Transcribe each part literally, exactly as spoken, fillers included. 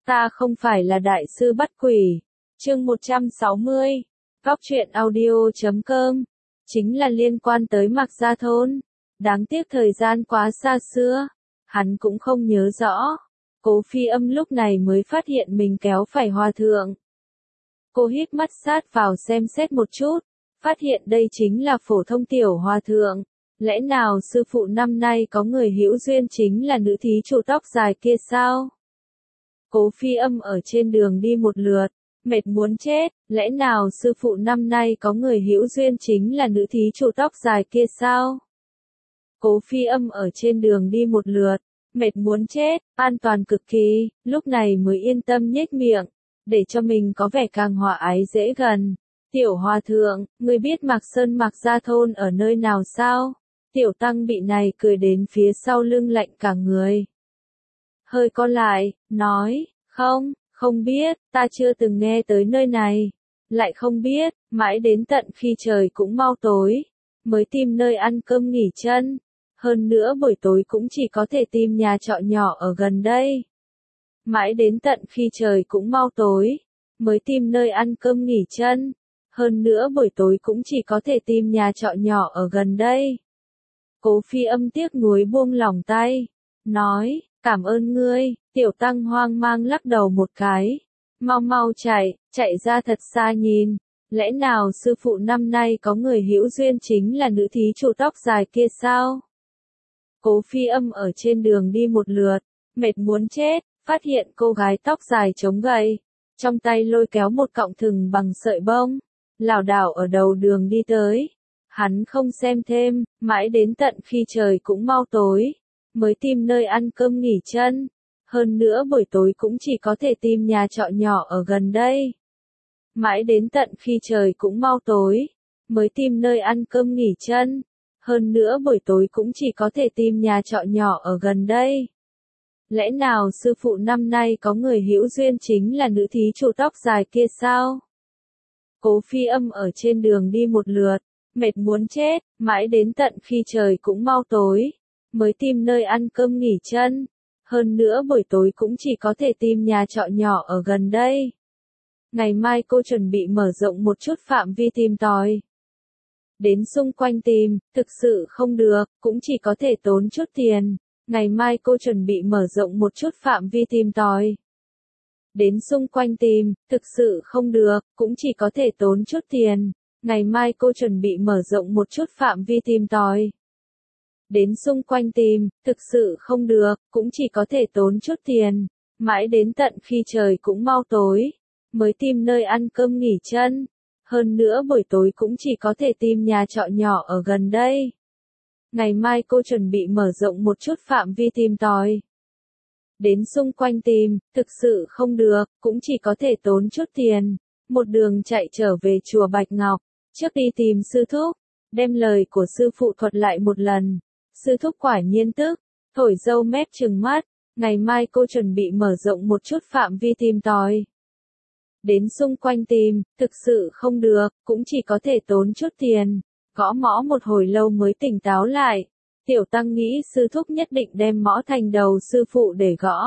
Ta không phải là đại sư bắt quỷ. Chương một trăm sáu mươi. Góc truyện audio chấm com. Chính là liên quan tới Mạc Gia Thôn. Đáng tiếc thời gian quá xa xưa. Hắn cũng không nhớ rõ. Cố Phi Âm lúc này mới phát hiện mình kéo phải hòa thượng. Cô hít mắt sát vào xem xét một chút. Phát hiện đây chính là phổ thông tiểu hòa thượng. Lẽ nào sư phụ năm nay có người hữu duyên chính là nữ thí chủ tóc dài kia sao? Cố Phi Âm ở trên đường đi một lượt, mệt muốn chết, lẽ nào sư phụ năm nay có người hữu duyên chính là nữ thí chủ tóc dài kia sao? Cố Phi Âm ở trên đường đi một lượt, mệt muốn chết, an toàn cực kỳ, lúc này mới yên tâm nhếch miệng, để cho mình có vẻ càng hòa ái dễ gần. Tiểu hòa thượng, ngươi biết Mạc Sơn Mạc Gia Thôn ở nơi nào sao? Tiểu tăng bị này cười đến phía sau lưng lạnh cả người. Hơi co lại, nói, không, không biết, ta chưa từng nghe tới nơi này. Lại không biết, mãi đến tận khi trời cũng mau tối, mới tìm nơi ăn cơm nghỉ chân. Hơn nữa buổi tối cũng chỉ có thể tìm nhà trọ nhỏ ở gần đây. Mãi đến tận khi trời cũng mau tối, mới tìm nơi ăn cơm nghỉ chân. Hơn nữa buổi tối cũng chỉ có thể tìm nhà trọ nhỏ ở gần đây. Cố Phi Âm tiếc nuối buông lỏng tay, nói, cảm ơn ngươi. Tiểu tăng hoang mang lắc đầu một cái, mau mau chạy, chạy ra thật xa nhìn, lẽ nào sư phụ năm nay có người hữu duyên chính là nữ thí chủ tóc dài kia sao? Cố Phi Âm ở trên đường đi một lượt, mệt muốn chết, phát hiện cô gái tóc dài chống gậy, trong tay lôi kéo một cọng thừng bằng sợi bông, lảo đảo ở đầu đường đi tới. Hắn không xem thêm, mãi đến tận khi trời cũng mau tối, mới tìm nơi ăn cơm nghỉ chân. Hơn nữa buổi tối cũng chỉ có thể tìm nhà trọ nhỏ ở gần đây. Mãi đến tận khi trời cũng mau tối, mới tìm nơi ăn cơm nghỉ chân. Hơn nữa buổi tối cũng chỉ có thể tìm nhà trọ nhỏ ở gần đây. Lẽ nào sư phụ năm nay có người hữu duyên chính là nữ thí chủ tóc dài kia sao? Cố Phi Âm ở trên đường đi một lượt, mệt muốn chết, mãi đến tận khi trời cũng mau tối, mới tìm nơi ăn cơm nghỉ chân. Hơn nữa buổi tối cũng chỉ có thể tìm nhà trọ nhỏ ở gần đây. Ngày mai cô chuẩn bị mở rộng một chút phạm vi tìm tòi. Đến xung quanh tìm, thực sự không được, cũng chỉ có thể tốn chút tiền. Ngày mai cô chuẩn bị mở rộng một chút phạm vi tìm tòi. Đến xung quanh tìm, thực sự không được, cũng chỉ có thể tốn chút tiền. Ngày mai cô chuẩn bị mở rộng một chút phạm vi tìm tòi. Đến xung quanh tìm, thực sự không được, cũng chỉ có thể tốn chút tiền. Mãi đến tận khi trời cũng mau tối, mới tìm nơi ăn cơm nghỉ chân. Hơn nữa buổi tối cũng chỉ có thể tìm nhà trọ nhỏ ở gần đây. Ngày mai cô chuẩn bị mở rộng một chút phạm vi tìm tòi. Đến xung quanh tìm, thực sự không được, cũng chỉ có thể tốn chút tiền. Một đường chạy trở về chùa Bạch Ngọc, trước đi tìm sư thúc, đem lời của sư phụ thuật lại một lần. Sư thúc quả nhiên tức, thổi râu mép trừng mắt, ngày mai cô chuẩn bị mở rộng một chút phạm vi tìm tòi. Đến xung quanh tìm, thực sự không được, cũng chỉ có thể tốn chút tiền. Gõ mõ một hồi lâu mới tỉnh táo lại. Tiểu tăng nghĩ sư thúc nhất định đem mõ thành đầu sư phụ để gõ.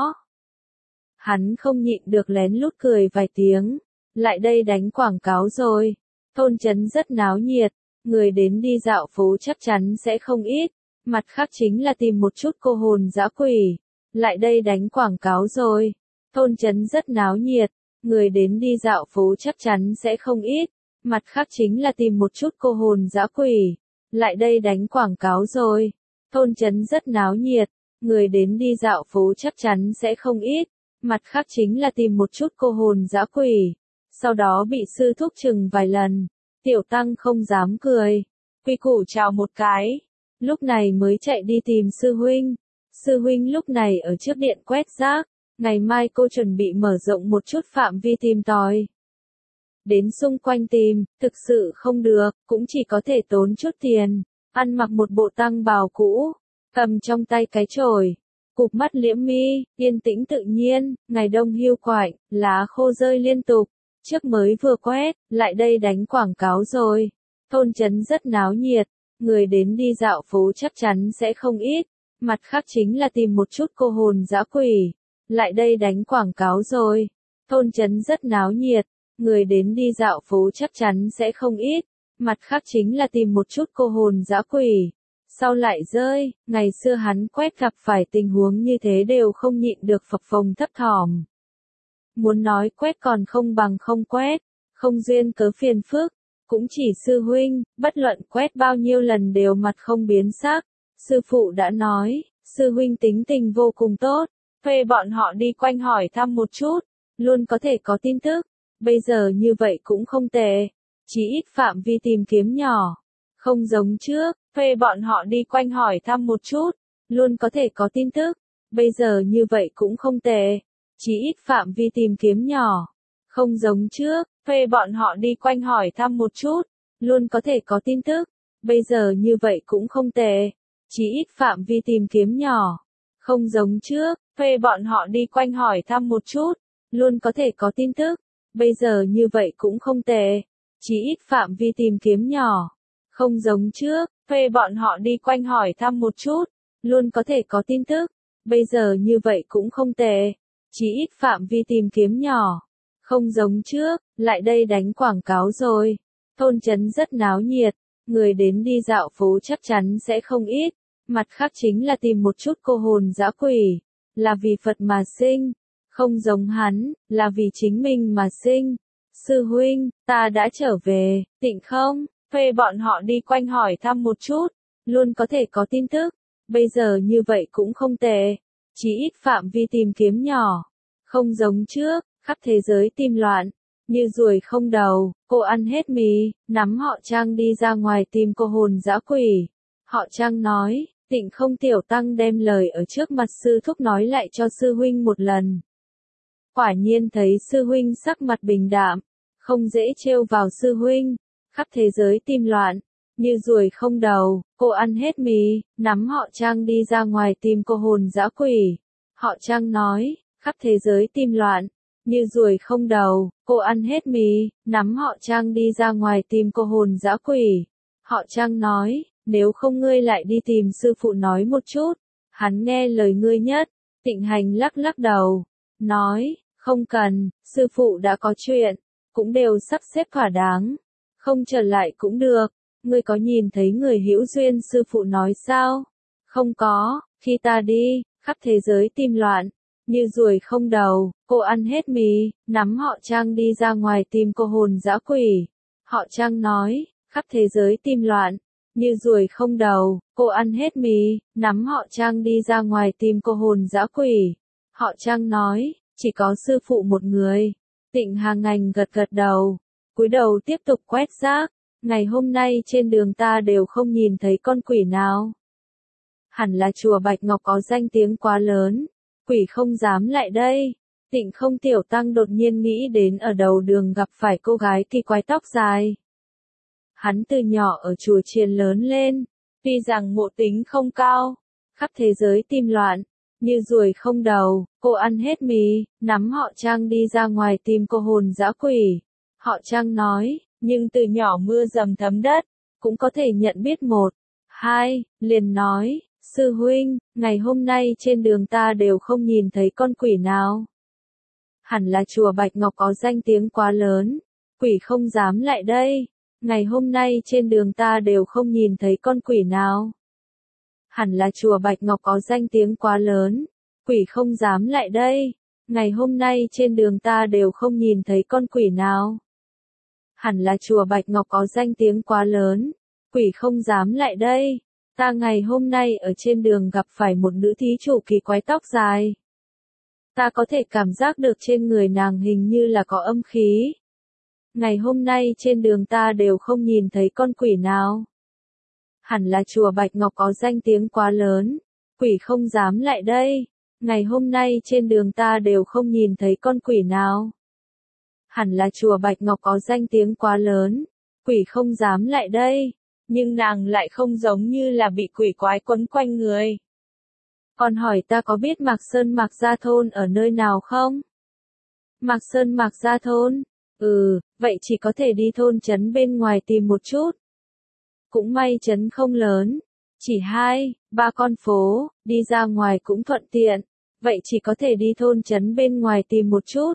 Hắn không nhịn được lén lút cười vài tiếng. Lại đây đánh quảng cáo rồi. Thôn trấn rất náo nhiệt, người đến đi dạo phố chắc chắn sẽ không ít. Mặt khác chính là tìm một chút cô hồn dã quỷ. Lại đây đánh quảng cáo rồi. Thôn trấn rất náo nhiệt, người đến đi dạo phố chắc chắn sẽ không ít. Mặt khác chính là tìm một chút cô hồn dã quỷ. Lại đây đánh quảng cáo rồi. Thôn trấn rất náo nhiệt, người đến đi dạo phố chắc chắn sẽ không ít. Mặt khác chính là tìm một chút cô hồn dã quỷ. Sau đó bị sư thúc chừng vài lần. Tiểu tăng không dám cười. Quy củ chào một cái. Lúc này mới chạy đi tìm sư huynh. Sư huynh lúc này ở trước điện quét rác. Ngày mai cô chuẩn bị mở rộng một chút phạm vi tìm tòi. Đến xung quanh tìm, thực sự không được, cũng chỉ có thể tốn chút tiền. Ăn mặc một bộ tăng bào cũ, cầm trong tay cái chổi, cụp mắt liễm mi, yên tĩnh tự nhiên, ngày đông hiu quạnh, lá khô rơi liên tục. Trước mới vừa quét, lại đây đánh quảng cáo rồi. Thôn trấn rất náo nhiệt, người đến đi dạo phố chắc chắn sẽ không ít. Mặt khác chính là tìm một chút cô hồn dã quỷ. lại đây đánh quảng cáo rồi. Thôn trấn rất náo nhiệt, người đến đi dạo phố chắc chắn sẽ không ít. Mặt khác chính là tìm một chút cô hồn dã quỷ. Sau lại rơi, ngày xưa hắn quét gặp phải tình huống như thế đều không nhịn được phập phồng thấp thỏm. Muốn nói quét còn không bằng không quét, không duyên cớ phiền phức, cũng chỉ sư huynh, bất luận quét bao nhiêu lần đều mặt không biến sắc. Sư phụ đã nói, sư huynh tính tình vô cùng tốt, thuê bọn họ đi quanh hỏi thăm một chút, luôn có thể có tin tức, bây giờ như vậy cũng không tệ, chỉ ít phạm vi tìm kiếm nhỏ, không giống trước, thuê bọn họ đi quanh hỏi thăm một chút, luôn có thể có tin tức, bây giờ như vậy cũng không tệ, chỉ ít phạm vi tìm kiếm nhỏ, không giống trước, thuê bọn họ đi quanh hỏi thăm một chút, luôn có thể có tin tức, bây giờ như vậy cũng không tệ, chỉ ít phạm vi tìm kiếm nhỏ, không giống trước, thuê bọn họ đi quanh hỏi thăm một chút, luôn có thể có tin tức, bây giờ như vậy cũng không tệ, chỉ ít phạm vi tìm kiếm nhỏ, không giống trước, thuê bọn họ đi quanh hỏi thăm một chút, luôn có thể có tin tức, bây giờ như vậy cũng không tệ, chỉ ít phạm vi tìm kiếm nhỏ, không giống trước, lại đây đánh quảng cáo rồi. Thôn trấn rất náo nhiệt, người đến đi dạo phố chắc chắn sẽ không ít, mặt khác chính là tìm một chút cô hồn dã quỷ, là vì Phật mà sinh, không giống hắn, là vì chính mình mà sinh. Sư huynh, ta đã trở về, tịnh không? Thuê bọn họ đi quanh hỏi thăm một chút, luôn có thể có tin tức, bây giờ như vậy cũng không tệ, chỉ ít phạm vi tìm kiếm nhỏ, không giống trước, khắp thế giới tim loạn, như ruồi không đầu, cô ăn hết mì, nắm họ Trang đi ra ngoài tìm cô hồn dã quỷ. Họ Trang nói, tịnh không tiểu tăng đem lời ở trước mặt sư thúc nói lại cho sư huynh một lần. Quả nhiên thấy sư huynh sắc mặt bình đạm, không dễ trêu vào sư huynh, khắp thế giới tim loạn, như ruồi không đầu, cô ăn hết mì, nắm họ Trang đi ra ngoài tìm cô hồn dã quỷ. Họ Trang nói, khắp thế giới tim loạn, như ruồi không đầu, cô ăn hết mì, nắm họ Trang đi ra ngoài tìm cô hồn dã quỷ. Họ Trang nói, nếu không ngươi lại đi tìm sư phụ nói một chút, hắn nghe lời ngươi nhất. Tịnh Hành lắc lắc đầu, nói, không cần, sư phụ đã có chuyện, cũng đều sắp xếp thỏa đáng, không trở lại cũng được. Ngươi có nhìn thấy người hữu duyên sư phụ nói sao? Không có, khi ta đi, khắp thế giới tim loạn, như ruồi không đầu, cô ăn hết mì, nắm họ Trang đi ra ngoài tìm cô hồn dã quỷ. Họ Trang nói, khắp thế giới tim loạn, như ruồi không đầu, cô ăn hết mì, nắm họ Trang đi ra ngoài tìm cô hồn dã quỷ. Họ Trang nói, chỉ có sư phụ một người. Tịnh Hàng Ngành gật gật đầu, cúi đầu tiếp tục quét rác. Ngày hôm nay trên đường ta đều không nhìn thấy con quỷ nào. Hẳn là chùa Bạch Ngọc có danh tiếng quá lớn, quỷ không dám lại đây. Tịnh không tiểu tăng đột nhiên nghĩ đến ở đầu đường gặp phải cô gái kỳ quái tóc dài. Hắn từ nhỏ ở chùa chiền lớn lên, tuy rằng ngộ tính không cao, khắp thế giới tim loạn, như ruồi không đầu, cô ăn hết mì, nắm họ Trang đi ra ngoài tìm cô hồn dã quỷ. Họ Trang nói, nhưng từ nhỏ mưa dầm thấm đất, cũng có thể nhận biết một, hai, liền nói, sư huynh, ngày hôm nay trên đường ta đều không nhìn thấy con quỷ nào. Hẳn là chùa Bạch Ngọc có danh tiếng quá lớn, quỷ không dám lại đây. Ngày hôm nay trên đường ta đều không nhìn thấy con quỷ nào. Hẳn là chùa Bạch Ngọc có danh tiếng quá lớn, quỷ không dám lại đây. Ngày hôm nay trên đường ta đều không nhìn thấy con quỷ nào. Hẳn là chùa Bạch Ngọc có danh tiếng quá lớn, quỷ không dám lại đây. Ta ngày hôm nay ở trên đường gặp phải một nữ thí chủ kỳ quái tóc dài. Ta có thể cảm giác được trên người nàng hình như là có âm khí. Ngày hôm nay trên đường ta đều không nhìn thấy con quỷ nào. Hẳn là chùa Bạch Ngọc có danh tiếng quá lớn, quỷ không dám lại đây. Ngày hôm nay trên đường ta đều không nhìn thấy con quỷ nào. Hẳn là chùa Bạch Ngọc có danh tiếng quá lớn, quỷ không dám lại đây. Nhưng nàng lại không giống như là bị quỷ quái quấn quanh người. Còn hỏi ta có biết Mạc Sơn Mạc Gia Thôn ở nơi nào không? Mạc Sơn Mạc Gia Thôn? Ừ, vậy chỉ có thể đi thôn trấn bên ngoài tìm một chút. Cũng may trấn không lớn, chỉ hai, ba con phố, đi ra ngoài cũng thuận tiện. vậy chỉ có thể đi thôn trấn bên ngoài tìm một chút.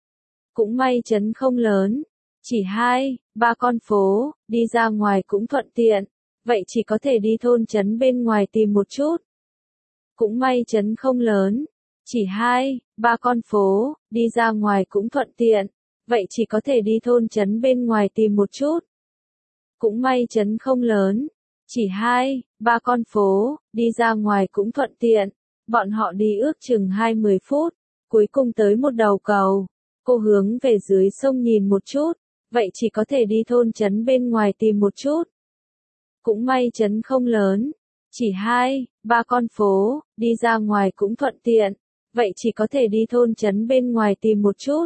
Cũng may trấn không lớn, chỉ hai, ba con phố, đi ra ngoài cũng thuận tiện, vậy chỉ có thể đi thôn trấn bên ngoài tìm một chút. Cũng may trấn không lớn, chỉ hai, ba con phố, đi ra ngoài cũng thuận tiện, vậy chỉ có thể đi thôn trấn bên ngoài tìm một chút. Cũng may trấn không lớn, chỉ hai, ba con phố, đi ra ngoài cũng thuận tiện, bọn họ đi ước chừng hai mươi phút, cuối cùng tới một đầu cầu. Cô hướng về dưới sông nhìn một chút, vậy chỉ có thể đi thôn trấn bên ngoài tìm một chút. Cũng may trấn không lớn, chỉ hai, ba con phố, đi ra ngoài cũng thuận tiện, vậy chỉ có thể đi thôn trấn bên ngoài tìm một chút.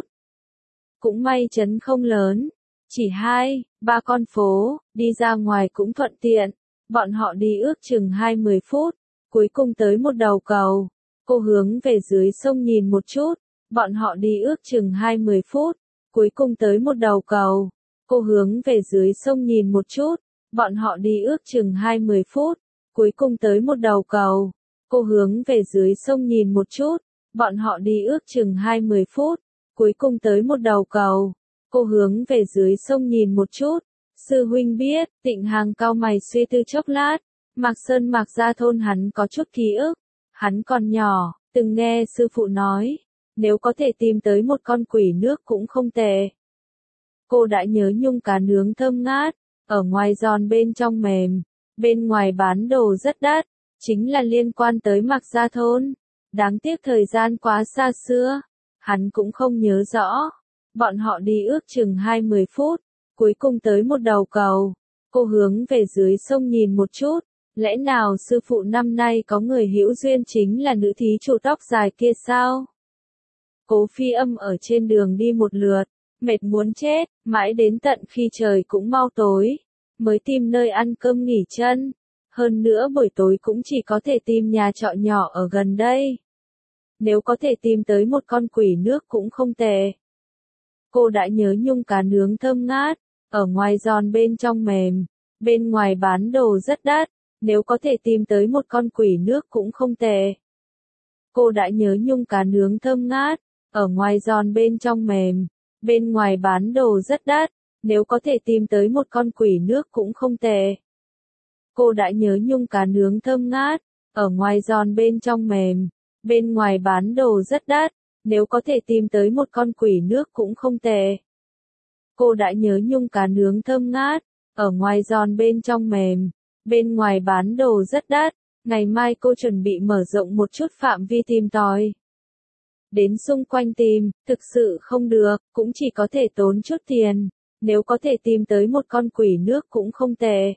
Cũng may trấn không lớn, chỉ hai, ba con phố, đi ra ngoài cũng thuận tiện, bọn họ đi ước chừng hai mươi phút, cuối cùng tới một đầu cầu. Cô hướng về dưới sông nhìn một chút, bọn họ đi ước chừng hai mươi phút, cuối cùng tới một đầu cầu. Cô hướng về dưới sông nhìn một chút, bọn họ đi ước chừng hai mươi phút, cuối cùng tới một đầu cầu. Cô hướng về dưới sông nhìn một chút, bọn họ đi ước chừng hai mươi phút, cuối cùng tới một đầu cầu. Cô hướng về dưới sông nhìn một chút, sư huynh biết, Tịnh Hàng cau mày suy tư chốc lát, Mạc Sơn Mạc Gia thôn hắn có chút ký ức, hắn còn nhỏ, từng nghe sư phụ nói, nếu có thể tìm tới một con quỷ nước cũng không tệ. Cô đã nhớ nhung cá nướng thơm ngát, ở ngoài giòn bên trong mềm, bên ngoài bán đồ rất đắt, chính là liên quan tới Mạc Gia thôn. Đáng tiếc thời gian quá xa xưa, hắn cũng không nhớ rõ. Bọn họ đi ước chừng hai mươi phút, cuối cùng tới một đầu cầu. Cô hướng về dưới sông nhìn một chút, lẽ nào sư phụ năm nay có người hữu duyên chính là nữ thí chủ tóc dài kia sao? Cố Phi Âm ở trên đường đi một lượt, mệt muốn chết, mãi đến tận khi trời cũng mau tối, mới tìm nơi ăn cơm nghỉ chân. Hơn nữa buổi tối cũng chỉ có thể tìm nhà trọ nhỏ ở gần đây. Nếu có thể tìm tới một con quỷ nước cũng không tệ. Cô đã nhớ nhung cá nướng thơm ngát, ở ngoài giòn bên trong mềm, bên ngoài bán đồ rất đắt, nếu có thể tìm tới một con quỷ nước cũng không tệ. Cô đã nhớ nhung cá nướng thơm ngát, ở ngoài giòn bên trong mềm, bên ngoài bán đồ rất đắt, nếu có thể tìm tới một con quỷ nước cũng không tệ. Cô đã nhớ nhung cá nướng thơm ngát, ở ngoài giòn bên trong mềm, bên ngoài bán đồ rất đắt, nếu có thể tìm tới một con quỷ nước cũng không tệ. Cô đã nhớ nhung cá nướng thơm ngát, ở ngoài giòn bên trong mềm, bên ngoài bán đồ rất đắt, ngày mai cô chuẩn bị mở rộng một chút phạm vi tìm tòi. Đến xung quanh tìm, thực sự không được, cũng chỉ có thể tốn chút tiền, nếu có thể tìm tới một con quỷ nước cũng không tệ.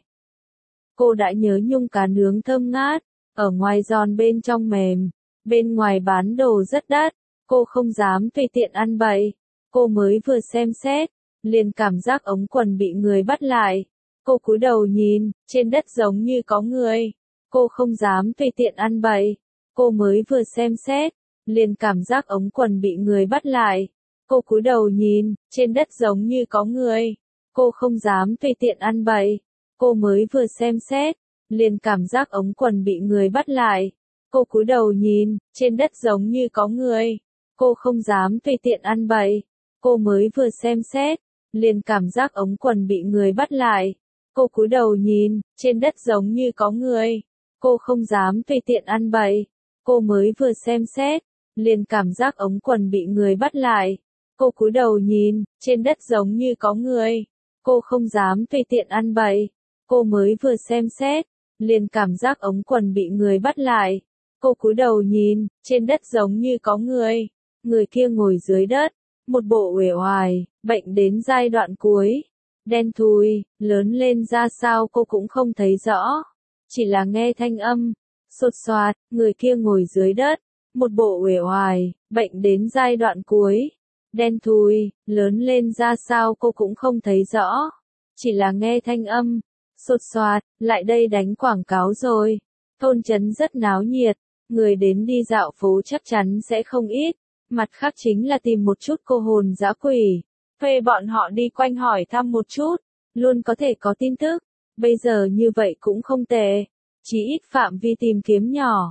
Cô đã nhớ nhung cá nướng thơm ngát, ở ngoài giòn bên trong mềm, bên ngoài bán đồ rất đắt, cô không dám tùy tiện ăn bậy. Cô mới vừa xem xét, liền cảm giác ống quần bị người bắt lại. Cô cúi đầu nhìn, trên đất giống như có người. Cô không dám tùy tiện ăn bậy. Cô mới vừa xem xét, liền cảm giác ống quần bị người bắt lại. Cô cúi đầu nhìn, trên đất giống như có người. Cô không dám tùy tiện ăn bậy. Cô mới vừa xem xét, liền cảm giác ống quần bị người bắt lại. Cô cúi đầu nhìn, trên đất giống như có người. Cô không dám tùy tiện ăn bậy. Cô mới vừa xem xét, liền cảm giác ống quần bị người bắt lại. Cô cúi đầu nhìn, trên đất giống như có người. Cô không dám tùy tiện ăn bậy. Cô mới vừa xem xét, liền cảm giác ống quần bị người bắt lại. Cô cúi đầu nhìn, trên đất giống như có người. Cô không dám tùy tiện ăn bậy. Cô mới vừa xem xét, liền cảm giác ống quần bị người bắt lại. Cô cúi đầu nhìn, trên đất giống như có người. Người kia ngồi dưới đất, một bộ uể oải, bệnh đến giai đoạn cuối. Đen thui, lớn lên ra sao cô cũng không thấy rõ. Chỉ là nghe thanh âm, sột soạt, người kia ngồi dưới đất, một bộ uể oải, bệnh đến giai đoạn cuối. Đen thui, lớn lên ra sao cô cũng không thấy rõ. Chỉ là nghe thanh âm, sột soạt, lại đây đánh quảng cáo rồi. Thôn trấn rất náo nhiệt, người đến đi dạo phố chắc chắn sẽ không ít. Mặt khác chính là tìm một chút cô hồn dã quỷ. Thuê bọn họ đi quanh hỏi thăm một chút, luôn có thể có tin tức. Bây giờ như vậy cũng không tệ. Chỉ ít phạm vi tìm kiếm nhỏ.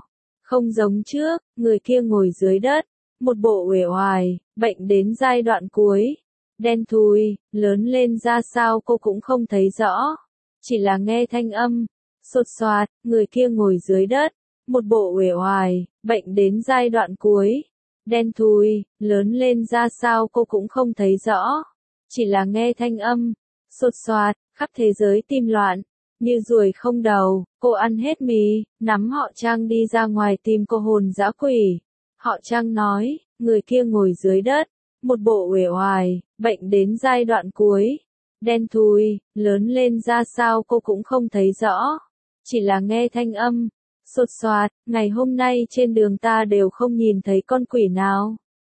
Không giống trước, người kia ngồi dưới đất, một bộ uể oải, bệnh đến giai đoạn cuối. Đen thui, lớn lên ra sao cô cũng không thấy rõ. Chỉ là nghe thanh âm, sột soạt, người kia ngồi dưới đất, một bộ uể oải, bệnh đến giai đoạn cuối. Đen thui, lớn lên ra sao cô cũng không thấy rõ. Chỉ là nghe thanh âm, sột soạt, khắp thế giới tim loạn. Như ruồi không đầu, cô ăn hết mì, nắm họ Trang đi ra ngoài tìm cô hồn dã quỷ. Họ Trang nói, người kia ngồi dưới đất, một bộ uể oải, bệnh đến giai đoạn cuối. Đen thui, lớn lên ra sao cô cũng không thấy rõ. Chỉ là nghe thanh âm, sột soạt, ngày hôm nay trên đường ta đều không nhìn thấy con quỷ nào.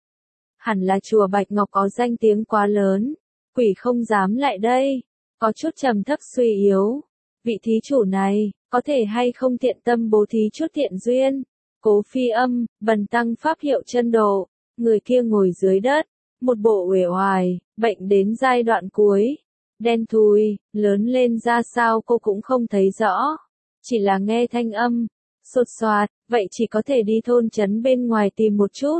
Hẳn là chùa Bạch Ngọc có danh tiếng quá lớn, quỷ không dám lại đây. Có chút trầm thấp suy yếu. Vị thí chủ này, có thể hay không thiện tâm bố thí chút thiện duyên. Cố Phi Âm, bần tăng pháp hiệu chân độ, người kia ngồi dưới đất, một bộ uể oải, bệnh đến giai đoạn cuối. Đen thui, lớn lên ra sao cô cũng không thấy rõ. Chỉ là nghe thanh âm, sột soạt, vậy chỉ có thể đi thôn trấn bên ngoài tìm một chút.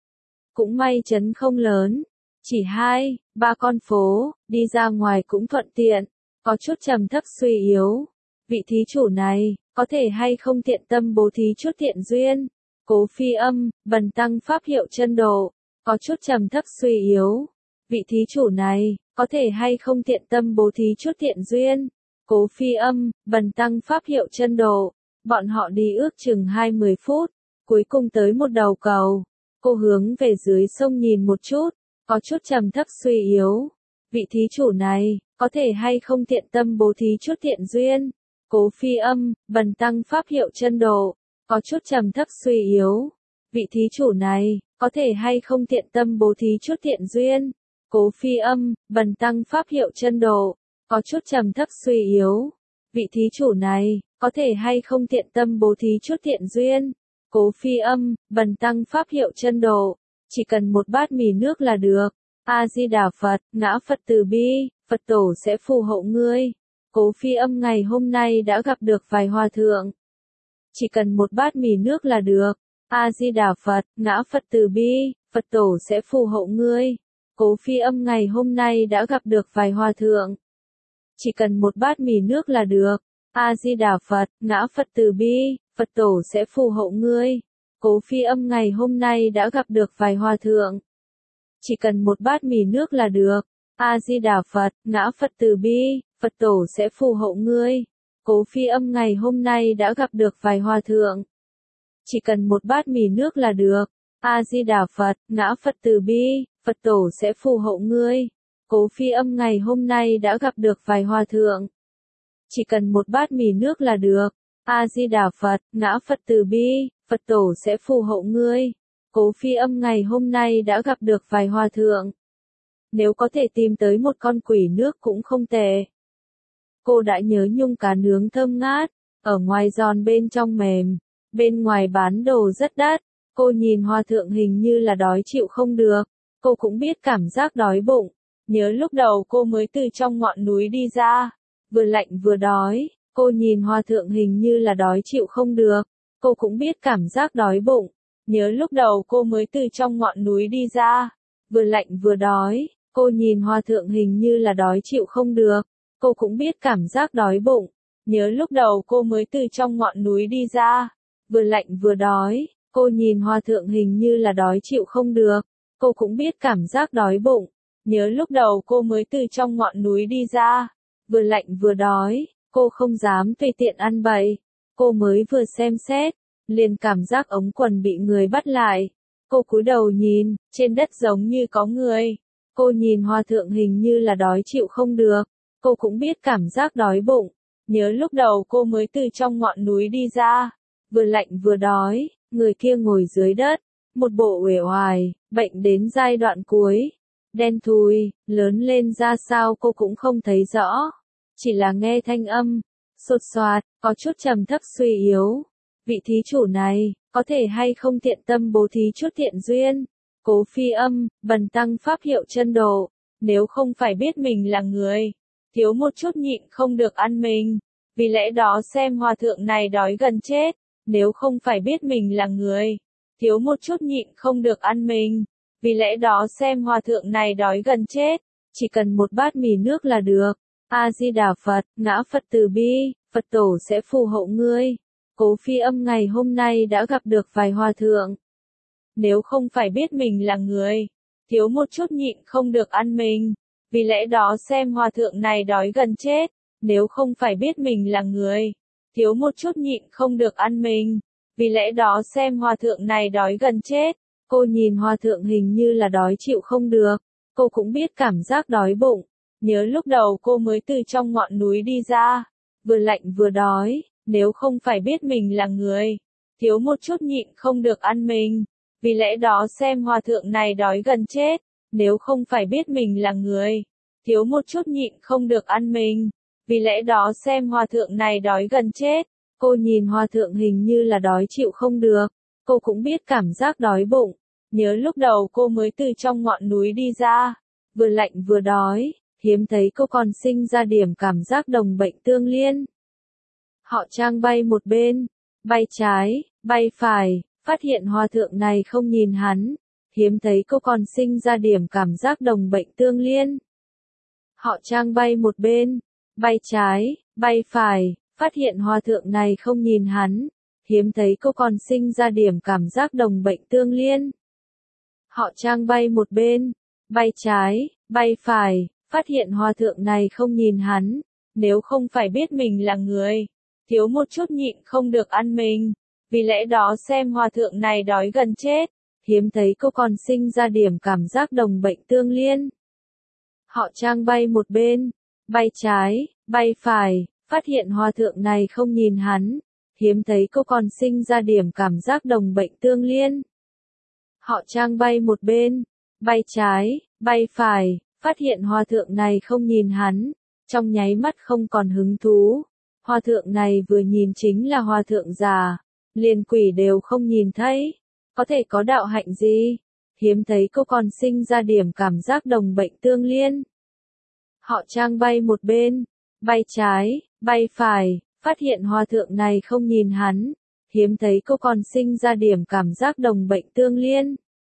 Cũng may trấn không lớn, chỉ hai, ba con phố, đi ra ngoài cũng thuận tiện. Có chút trầm thấp suy yếu. Vị thí chủ này, có thể hay không thiện tâm bố thí chút thiện duyên. Cố Phi Âm, bần tăng pháp hiệu chân độ, có chút trầm thấp suy yếu. Vị thí chủ này, có thể hay không thiện tâm bố thí chút thiện duyên. Cố Phi Âm, bần tăng pháp hiệu chân độ. Bọn họ đi ước chừng hai mươi phút, cuối cùng tới một đầu cầu. Cô hướng về dưới sông nhìn một chút, có chút trầm thấp suy yếu. Vị thí chủ này, có thể hay không thiện tâm bố thí chút thiện duyên. Cố Phi Âm, bần tăng pháp hiệu chân độ, có chút trầm thấp suy yếu. Vị thí chủ này, có thể hay không thiện tâm bố thí chút thiện duyên. Cố Phi Âm, bần tăng pháp hiệu chân độ, có chút trầm thấp suy yếu. Vị thí chủ này, có thể hay không thiện tâm bố thí chút thiện duyên. Cố Phi Âm, bần tăng pháp hiệu chân độ, chỉ cần một bát mì nước là được. A-di-đà Phật, ngã Phật từ bi, Phật tổ sẽ phù hộ ngươi. Cố Phi Âm ngày hôm nay đã gặp được vài hòa thượng. Chỉ cần một bát mì nước là được. A-di-đà Phật, ngã Phật từ bi, Phật tổ sẽ phù hộ ngươi. Cố Phi Âm ngày hôm nay đã gặp được vài hòa thượng. Chỉ cần một bát mì nước là được. A-di-đà Phật, ngã Phật từ bi, Phật tổ sẽ phù hộ ngươi. Cố Phi Âm ngày hôm nay đã gặp được vài hòa thượng. Chỉ cần một bát mì nước là được. A-di-đà Phật, ngã Phật từ bi, Phật tổ sẽ phù hộ ngươi. Cố Phi Âm ngày hôm nay đã gặp được vài hòa thượng. Chỉ cần một bát mì nước là được. A-di-đà Phật, ngã Phật từ bi, Phật tổ sẽ phù hộ ngươi. Cố Phi Âm ngày hôm nay đã gặp được vài hòa thượng. Chỉ cần một bát mì nước là được. A-di-đà Phật, ngã Phật từ bi, Phật tổ sẽ phù hộ ngươi. Cố Phi Âm ngày hôm nay đã gặp được vài hòa thượng. Nếu có thể tìm tới một con quỷ nước cũng không tệ. Cô đã nhớ nhung cá nướng thơm ngát, ở ngoài giòn bên trong mềm, bên ngoài bán đồ rất đắt. Cô nhìn hòa thượng hình như là đói chịu không được. Cô cũng biết cảm giác đói bụng. Nhớ lúc đầu cô mới từ trong ngọn núi đi ra, vừa lạnh vừa đói. Cô nhìn hòa thượng hình như là đói chịu không được. Cô cũng biết cảm giác đói bụng. Nhớ lúc đầu cô mới từ trong ngọn núi đi ra, vừa lạnh vừa đói. Cô nhìn hòa thượng hình như là đói chịu không được. Cô cũng biết cảm giác đói bụng. Nhớ lúc đầu cô mới từ trong ngọn núi đi ra, vừa lạnh vừa đói. Cô nhìn hòa thượng hình như là đói chịu không được. Cô cũng biết cảm giác đói bụng. Nhớ lúc đầu cô mới từ trong ngọn núi đi ra, vừa lạnh vừa đói. Cô không dám tùy tiện ăn bậy. Cô mới vừa xem xét, liền cảm giác ống quần bị người bắt lại. Cô cúi đầu nhìn, trên đất giống như có người. Cô nhìn hòa thượng hình như là đói chịu không được. Cô cũng biết cảm giác đói bụng. Nhớ lúc đầu cô mới từ trong ngọn núi đi ra, vừa lạnh vừa đói. Người kia ngồi dưới đất, một bộ uể oải, bệnh đến giai đoạn cuối. Đen thui, lớn lên ra sao cô cũng không thấy rõ. Chỉ là nghe thanh âm, sột soạt, có chút trầm thấp suy yếu. Vị thí chủ này, có thể hay không thiện tâm bố thí chút thiện duyên. Cố Phi Âm, bần tăng pháp hiệu chân độ. Nếu không phải biết mình là người, thiếu một chút nhịn không được ăn mình. Vì lẽ đó xem hòa thượng này đói gần chết, nếu không phải biết mình là người, thiếu một chút nhịn không được ăn mình, vì lẽ đó xem hòa thượng này đói gần chết, chỉ cần một bát mì nước là được. A-di-đà Phật, ngã Phật từ bi, Phật tổ sẽ phù hộ ngươi. Cố Phi Âm ngày hôm nay đã gặp được vài hòa thượng. Nếu không phải biết mình là người, thiếu một chút nhịn không được ăn mình, vì lẽ đó xem hòa thượng này đói gần chết, nếu không phải biết mình là người, thiếu một chút nhịn không được ăn mình, vì lẽ đó xem hòa thượng này đói gần chết. Cô nhìn hòa thượng hình như là đói chịu không được, cô cũng biết cảm giác đói bụng, nhớ lúc đầu cô mới từ trong ngọn núi đi ra, vừa lạnh vừa đói, nếu không phải biết mình là người, thiếu một chút nhịn không được ăn mình, vì lẽ đó xem hòa thượng này đói gần chết, nếu không phải biết mình là người, thiếu một chút nhịn không được ăn mình, vì lẽ đó xem hòa thượng này đói gần chết. Cô nhìn hòa thượng hình như là đói chịu không được, cô cũng biết cảm giác đói bụng, nhớ lúc đầu cô mới từ trong ngọn núi đi ra, vừa lạnh vừa đói, hiếm thấy cô còn sinh ra điểm cảm giác đồng bệnh tương liên. Họ Trang bay một bên, bay trái, bay phải, phát hiện hòa thượng này không nhìn hắn, hiếm thấy cô còn sinh ra điểm cảm giác đồng bệnh tương liên. Họ Trang bay một bên, bay trái, bay phải, phát hiện hòa thượng này không nhìn hắn, hiếm thấy cô còn sinh ra điểm cảm giác đồng bệnh tương liên. Họ Trang bay một bên, bay trái, bay phải, phát hiện hòa thượng này không nhìn hắn, nếu không phải biết mình là người, thiếu một chút nhịn không được ăn mình, vì lẽ đó xem hòa thượng này đói gần chết, hiếm thấy cô còn sinh ra điểm cảm giác đồng bệnh tương liên. Họ Trang bay một bên, bay trái, bay phải, phát hiện hòa thượng này không nhìn hắn, hiếm thấy cô còn sinh ra điểm cảm giác đồng bệnh tương liên. Họ Trang bay một bên, bay trái, bay phải, phát hiện hòa thượng này không nhìn hắn, trong nháy mắt không còn hứng thú. Hòa thượng này vừa nhìn chính là hòa thượng già, liền quỷ đều không nhìn thấy, có thể có đạo hạnh gì, hiếm thấy cô còn sinh ra điểm cảm giác đồng bệnh tương liên. Họ Trang bay một bên, bay trái, bay phải, phát hiện hòa thượng này không nhìn hắn, hiếm thấy cô còn sinh ra điểm cảm giác đồng bệnh tương liên.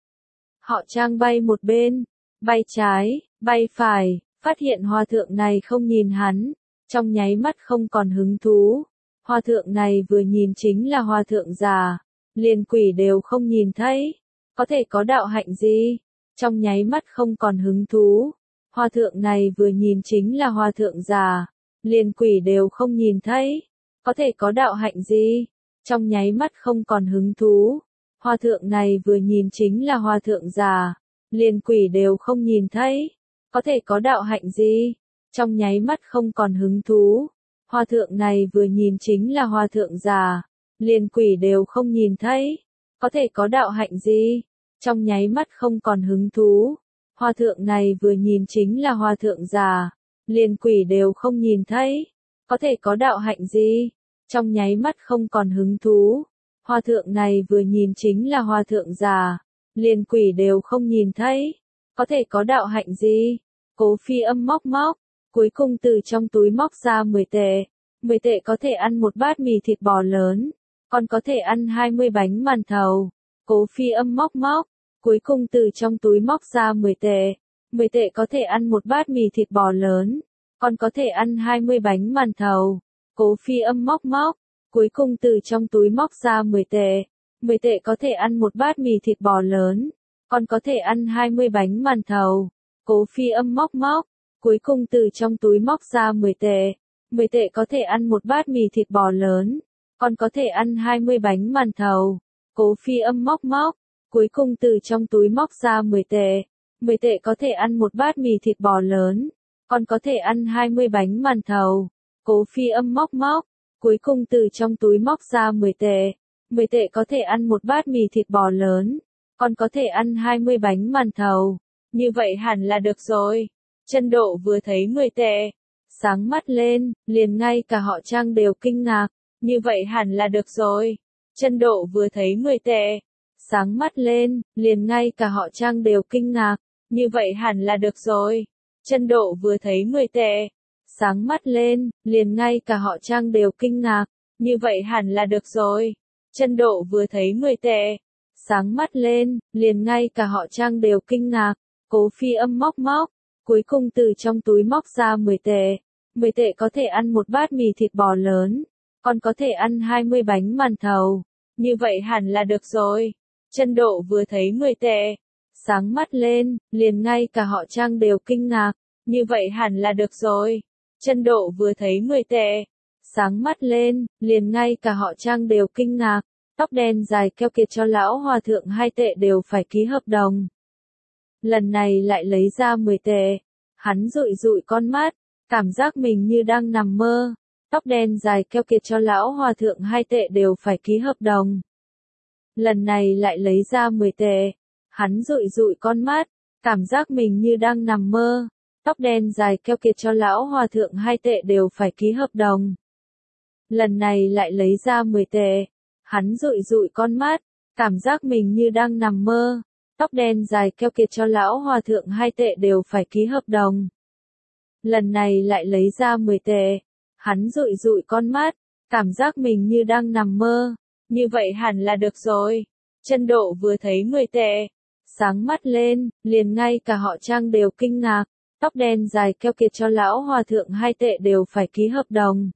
Họ Trang bay một bên, bay trái, bay phải, phát hiện hòa thượng này không nhìn hắn, trong nháy mắt không còn hứng thú. Hòa thượng này vừa nhìn chính là hòa thượng già, liền quỷ đều không nhìn thấy, có thể có đạo hạnh gì, trong nháy mắt không còn hứng thú. Hòa thượng này vừa nhìn chính là hòa thượng già, liền quỷ đều không nhìn thấy, có thể có đạo hạnh gì, trong nháy mắt không còn hứng thú. Hòa thượng này vừa nhìn chính là hòa thượng già, liền quỷ đều không nhìn thấy, có thể có đạo hạnh gì, trong nháy mắt không còn hứng thú. Hòa thượng này vừa nhìn chính là hòa thượng già, liền quỷ đều không nhìn thấy, có thể có đạo hạnh gì, trong nháy mắt không còn hứng thú. Hòa thượng này vừa nhìn chính là hòa thượng già, liền quỷ đều không nhìn thấy, có thể có đạo hạnh gì, trong nháy mắt không còn hứng thú. Hòa thượng này vừa nhìn chính là hòa thượng già, liền quỷ đều không nhìn thấy, có thể có đạo hạnh gì. Cố Phi Âm móc móc, cuối cùng từ trong túi móc ra mười tệ, mười tệ có thể ăn một bát mì thịt bò lớn, còn có thể ăn hai mươi bánh màn thầu. Cố Phi Âm móc móc, cuối cùng từ trong túi móc ra mười tệ, mười tệ có thể ăn một bát mì thịt bò lớn, còn có thể ăn hai mươi bánh màn thầu. Cố Phi Âm móc móc, cuối cùng từ trong túi móc ra mười tệ, mười tệ có thể ăn một bát mì thịt bò lớn, còn có thể ăn hai mươi bánh màn thầu. Cố Phi Âm móc móc, cuối cùng từ trong túi móc ra mười tệ, mười tệ có thể ăn một bát mì thịt bò lớn, còn có thể ăn hai mươi bánh màn thầu. Cố Phi Âm móc móc, cuối cùng từ trong túi móc ra mười tệ, mười tệ có thể ăn một bát mì thịt bò lớn, còn có thể ăn hai mươi bánh màn thầu. Cố Phi Âm móc móc, cuối cùng từ trong túi móc ra mười tệ, mười tệ có thể ăn một bát mì thịt bò lớn, còn có thể ăn hai mươi bánh màn thầu. Như vậy hẳn là được rồi. Chân Độ vừa thấy mười tệ, sáng mắt lên, liền ngay cả họ Trang đều kinh ngạc. Như vậy hẳn là được rồi. Chân Độ vừa thấy mười tệ, sáng mắt lên, liền ngay cả họ Trang đều kinh ngạc. Như vậy hẳn là được rồi. Chân Độ vừa thấy mười tệ, sáng mắt lên, liền ngay cả họ Trang đều kinh ngạc. Như vậy hẳn là được rồi. Chân Độ vừa thấy mười tệ, sáng mắt lên, liền ngay cả họ Trang đều kinh ngạc. Cố Phi Âm móc móc, cuối cùng từ trong túi móc ra mười tệ. mười tệ có thể ăn một bát mì thịt bò lớn, còn có thể ăn hai mươi bánh màn thầu. Như vậy hẳn là được rồi. Chân Độ vừa thấy mười tệ, sáng mắt lên, liền ngay cả họ Trang đều kinh ngạc. Như vậy hẳn là được rồi. Chân Độ vừa thấy mười tệ, sáng mắt lên, liền ngay cả họ Trang đều kinh ngạc. Tóc đen dài keo kiệt cho lão hòa thượng hai tệ đều phải ký hợp đồng. Lần này lại lấy ra mười tệ. Hắn dụi dụi con mắt, cảm giác mình như đang nằm mơ. Tóc đen dài keo kiệt cho lão hòa thượng hai tệ đều phải ký hợp đồng. Lần này lại lấy ra mười tệ. Hắn dụi dụi con mắt, cảm giác mình như đang nằm mơ. Tóc đen dài keo kiệt cho lão hòa thượng hai tệ đều phải ký hợp đồng. Lần này lại lấy ra mười tệ. Hắn dụi dụi con mắt, cảm giác mình như đang nằm mơ. Tóc đen dài keo kiệt cho lão hòa thượng hai tệ đều phải ký hợp đồng. Lần này lại lấy ra mười tệ. Hắn dụi dụi con mắt, cảm giác mình như đang nằm mơ. Như vậy hẳn là được rồi. Chân Độ vừa thấy mười tệ, sáng mắt lên, liền ngay cả họ Trang đều kinh ngạc. Tóc đen dài keo kiệt cho lão hòa thượng hai tệ đều phải ký hợp đồng.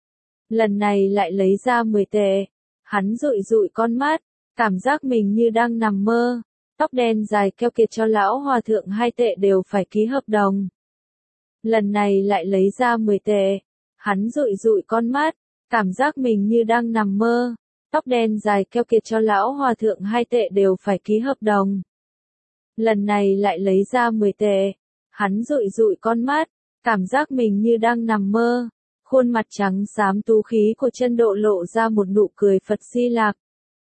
Lần này lại lấy ra mười tệ. Hắn dụi dụi con mắt, cảm giác mình như đang nằm mơ. Tóc đen dài keo kiệt cho lão hòa thượng hai tệ đều phải ký hợp đồng. Lần này lại lấy ra mười tệ. Hắn dụi dụi con mắt, cảm giác mình như đang nằm mơ. Tóc đen dài keo kiệt cho lão hòa thượng hai tệ đều phải ký hợp đồng. Lần này lại lấy ra mười tệ. Hắn dụi dụi con mắt, cảm giác mình như đang nằm mơ. Khuôn mặt trắng xám tú khí của Chân Độ lộ ra một nụ cười Phật Di Lạc.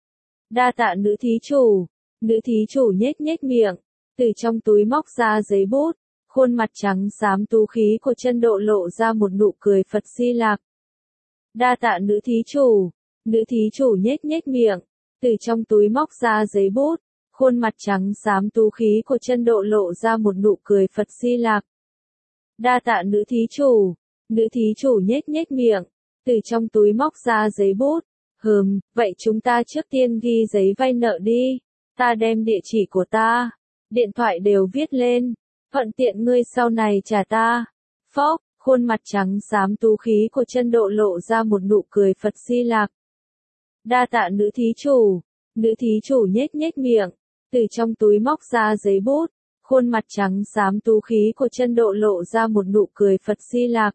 Đa tạ nữ thí chủ. Nữ thí chủ nhếch nhếch miệng, từ trong túi móc ra giấy bút. Khuôn mặt trắng xám tú khí của Chân Độ lộ ra một nụ cười Phật Di Lạc. Đa tạ nữ thí chủ. Nữ thí chủ nhếch nhếch miệng, từ trong túi móc ra giấy bút. Khuôn mặt trắng xám tú khí của Chân Độ lộ ra một nụ cười Phật Di Lạc. Đa tạ nữ thí chủ. Nữ thí chủ nhếch nhếch miệng, từ trong túi móc ra giấy bút. Hừm, vậy chúng ta trước tiên ghi giấy vay nợ đi. Ta đem địa chỉ của ta, điện thoại đều viết lên. Thuận tiện ngươi sau này trả ta. Phốc, khuôn mặt trắng xám tú khí của Chân Độ lộ ra một nụ cười Phật Di Lạc. Đa tạ nữ thí chủ. Nữ thí chủ nhếch nhếch miệng, từ trong túi móc ra giấy bút. Khuôn mặt trắng xám tú khí của Chân Độ lộ ra một nụ cười Phật Di Lạc.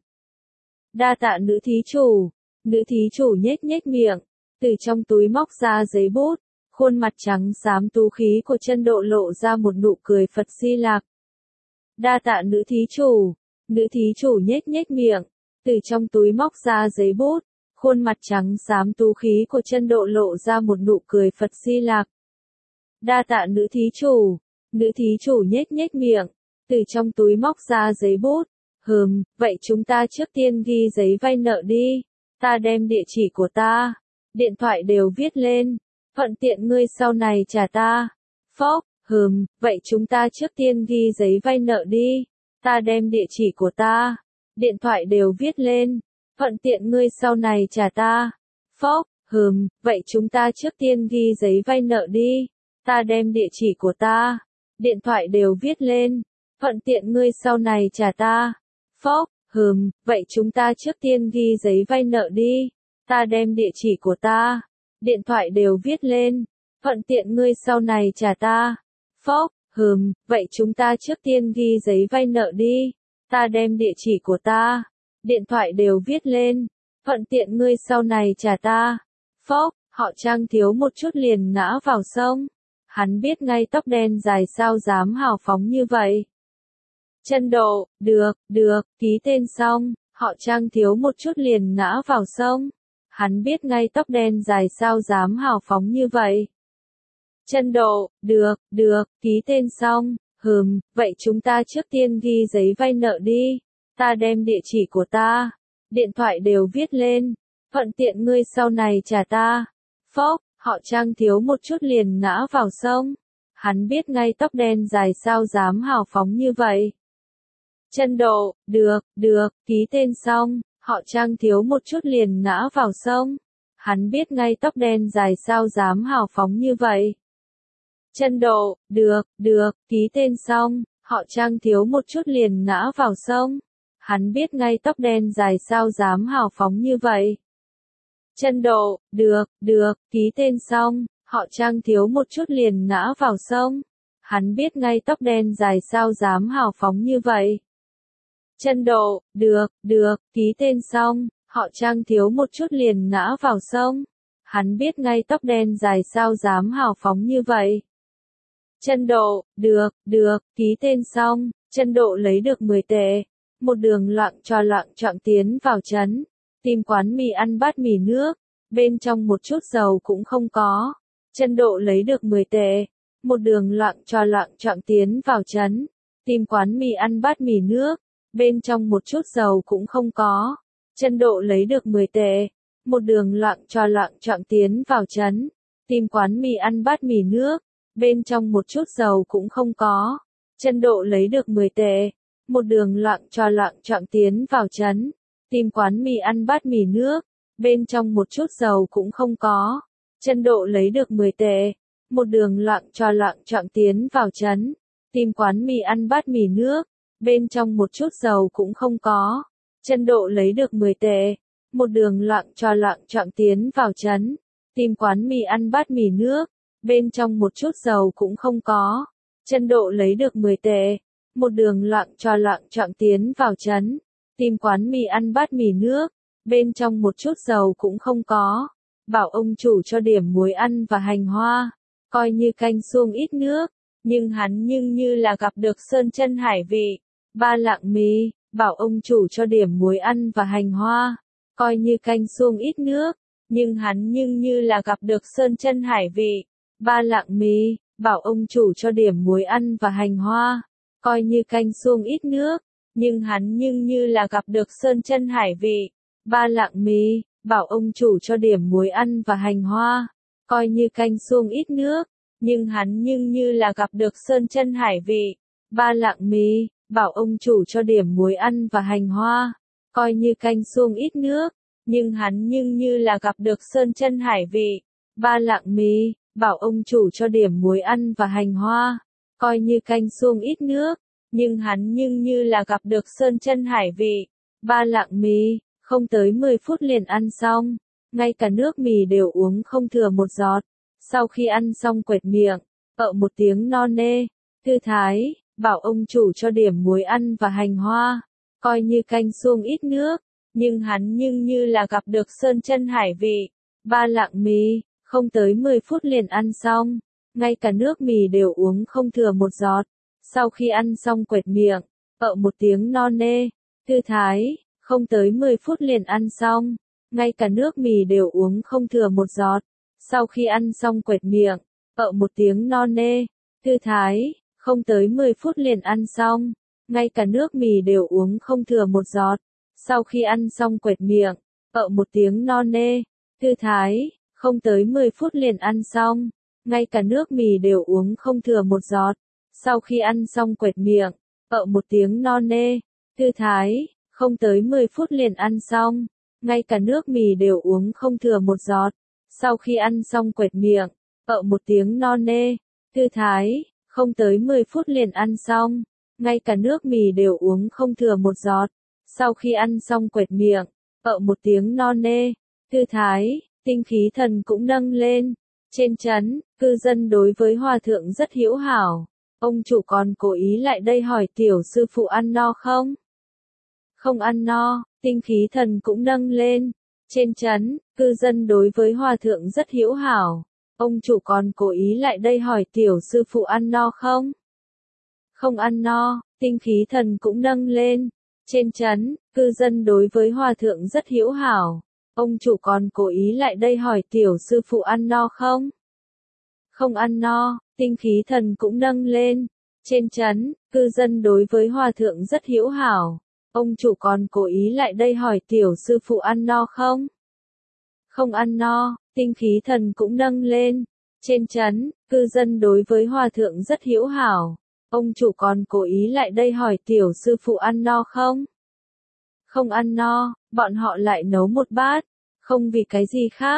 Đa tạ nữ thí chủ. Nữ thí chủ nhếch nhếch miệng, từ trong túi móc ra giấy bút. Khuôn mặt trắng xám tú khí của Chân Độ lộ ra một nụ cười Phật Di Lạc. Đa tạ nữ thí chủ. Nữ thí chủ nhếch nhếch miệng, từ trong túi móc ra giấy bút. Khuôn mặt trắng xám tú khí của Chân Độ lộ ra một nụ cười Phật Di Lạc. Đa tạ nữ thí chủ. Nữ thí chủ nhếch nhếch miệng, từ trong túi móc ra giấy bút. Hừm, vậy chúng ta trước tiên ghi giấy vay nợ đi. Ta đem địa chỉ của ta, điện thoại đều viết lên. Thuận tiện ngươi sau này trả ta. Phốc, hừm, vậy chúng ta trước tiên ghi giấy vay nợ đi. Ta đem địa chỉ của ta, điện thoại đều viết lên. Thuận tiện ngươi sau này trả ta. Phốc, hừm, vậy chúng ta trước tiên ghi giấy vay nợ đi. Ta đem địa chỉ của ta, điện thoại đều viết lên. Thuận tiện ngươi sau này trả ta. Phốc, hừm, vậy chúng ta trước tiên ghi giấy vay nợ đi. Ta đem địa chỉ của ta, điện thoại đều viết lên. Thuận tiện ngươi sau này trả ta. Phốc, hừm, vậy chúng ta trước tiên ghi giấy vay nợ đi. Ta đem địa chỉ của ta, điện thoại đều viết lên. Thuận tiện ngươi sau này trả ta. Phốc, họ Trang thiếu một chút liền ngã vào sông. Hắn biết ngay tóc đen dài sao dám hào phóng như vậy. Chân Độ, được, được, ký tên xong, họ Trang thiếu một chút liền ngã vào sông. Hắn biết ngay tóc đen dài sao dám hào phóng như vậy. Chân Độ, được, được, ký tên xong, hừm, vậy chúng ta trước tiên ghi giấy vay nợ đi. Ta đem địa chỉ của ta, điện thoại đều viết lên. Thuận tiện ngươi sau này trả ta. Phốc, họ Trang thiếu một chút liền ngã vào sông. Hắn biết ngay tóc đen dài sao dám hào phóng như vậy. Chân Độ, được, được, ký tên xong, họ Trang thiếu một chút liền ngã vào sông. Hắn biết ngay tóc đen dài sao dám hào phóng như vậy. Chân Độ, được, được, ký tên xong, họ Trang thiếu một chút liền ngã vào sông. Hắn biết ngay tóc đen dài sao dám hào phóng như vậy. Chân Độ, được, được, ký tên xong, họ Trang thiếu một chút liền ngã vào sông. Hắn biết ngay tóc đen dài sao dám hào phóng như vậy. Chân Độ, được, được, ký tên xong, họ Trang thiếu một chút liền ngã vào sông. Hắn biết ngay tóc đen dài sao dám hào phóng như vậy. Chân Độ, được, được, ký tên xong, Chân Độ lấy được mười tệ. Một đường loạng trò loạng choạng tiến vào trấn, tìm quán mì ăn bát mì nước, bên trong một chút dầu cũng không có. Chân Độ lấy được mười tệ. Một đường loạng trò loạng choạng tiến vào trấn, tìm quán mì ăn bát mì nước, bên trong một chút dầu cũng không có. Chân Độ lấy được mười tệ. Một đường loạng trò loạng choạng tiến vào trấn, tìm quán mì ăn bát mì nước, bên trong một chút dầu cũng không có. Chân Độ lấy được mười tệ. Một đường loạng trò loạng choạng tiến vào trấn, tìm quán mì ăn bát mì nước, bên trong một chút dầu cũng không có. Chân Độ lấy được mười tệ. Một đường loạng trò loạng choạng tiến vào trấn, tìm quán mì ăn bát mì nước, bên trong một chút dầu cũng không có. Chân Độ lấy được mười tệ. Một đường loạng trò loạng choạng tiến vào trấn, tìm quán mì ăn bát mì nước, bên trong một chút dầu cũng không có. Chân Độ lấy được mười tệ. Một đường loạng trò loạng choạng tiến vào trấn, tìm quán mì ăn bát mì nước, bên trong một chút dầu cũng không có. Bảo ông chủ cho điểm muối ăn và hành hoa, coi như canh suông ít nước, nhưng hắn nhưng như là gặp được sơn chân hải vị. Ba lạng mì, bảo ông chủ cho điểm muối ăn và hành hoa, coi như canh suông ít nước, nhưng hắn nhưng như là gặp được sơn chân hải vị. Ba lạng mì, bảo ông chủ cho điểm muối ăn và hành hoa, coi như canh suông ít nước, nhưng hắn nhưng như là gặp được sơn chân hải vị. Ba lạng mì, bảo ông chủ cho điểm muối ăn và hành hoa, coi như canh suông ít nước, nhưng hắn nhưng như là gặp được sơn chân hải vị. Ba lạng mì, bảo ông chủ cho điểm muối ăn và hành hoa, coi như canh suông ít nước, nhưng hắn nhưng như là gặp được sơn chân hải vị. Ba lạng mì, bảo ông chủ cho điểm muối ăn và hành hoa, coi như canh suông ít nước, nhưng hắn nhưng như là gặp được sơn chân hải vị. Ba lạng mì, không tới mười phút liền ăn xong, ngay cả nước mì đều uống không thừa một giọt. Sau khi ăn xong quệt miệng, ợ một tiếng no nê, thư thái, bảo ông chủ cho điểm muối ăn và hành hoa, coi như canh suông ít nước, nhưng hắn nhưng như là gặp được sơn chân hải vị. Ba lạng mì, không tới mười phút liền ăn xong, ngay cả nước mì đều uống không thừa một giọt. Sau khi ăn xong quệt miệng, ợ một tiếng no nê, thư thái, không tới mười phút liền ăn xong, ngay cả nước mì đều uống không thừa một giọt. Sau khi ăn xong quệt miệng, ợ một tiếng no nê, thư thái, không tới mười phút liền ăn xong, ngay cả nước mì đều uống không thừa một giọt. Sau khi ăn xong quệt miệng, ợ một tiếng no nê, thư thái, không tới mười phút liền ăn xong, ngay cả nước mì đều uống không thừa một giọt. Sau khi ăn xong quệt miệng, ợ một tiếng no nê, thư thái, không tới mười phút liền ăn xong, ngay cả nước mì đều uống không thừa một giọt. Sau khi ăn xong quệt miệng, ợ một tiếng no nê, thư thái, không tới mười phút liền ăn xong, ngay cả nước mì đều uống không thừa một giọt. Sau khi ăn xong quệt miệng, ợ một tiếng no nê, thư thái, tinh khí thần cũng nâng lên. Trên trấn, cư dân đối với hòa thượng rất hữu hảo. Ông chủ còn cố ý lại đây hỏi tiểu sư phụ ăn no không? Không ăn no, tinh khí thần cũng nâng lên. Trên trấn, cư dân đối với hòa thượng rất hữu hảo. Ông chủ còn cố ý lại đây hỏi tiểu sư phụ ăn no không? Không ăn no, tinh khí thần cũng nâng lên. Trên trấn, cư dân đối với hòa thượng rất hữu hảo. Ông chủ còn cố ý lại đây hỏi tiểu sư phụ ăn no không? Không ăn no, tinh khí thần cũng nâng lên. Trên trấn, cư dân đối với hòa thượng rất hữu hảo. Ông chủ còn cố ý lại đây hỏi tiểu sư phụ ăn no không? Không ăn no, tinh khí thần cũng nâng lên. Trên trấn, cư dân đối với hòa thượng rất hữu hảo. Ông chủ còn cố ý lại đây hỏi tiểu sư phụ ăn no không? Không ăn no, bọn họ lại nấu một bát. Không vì cái gì khác,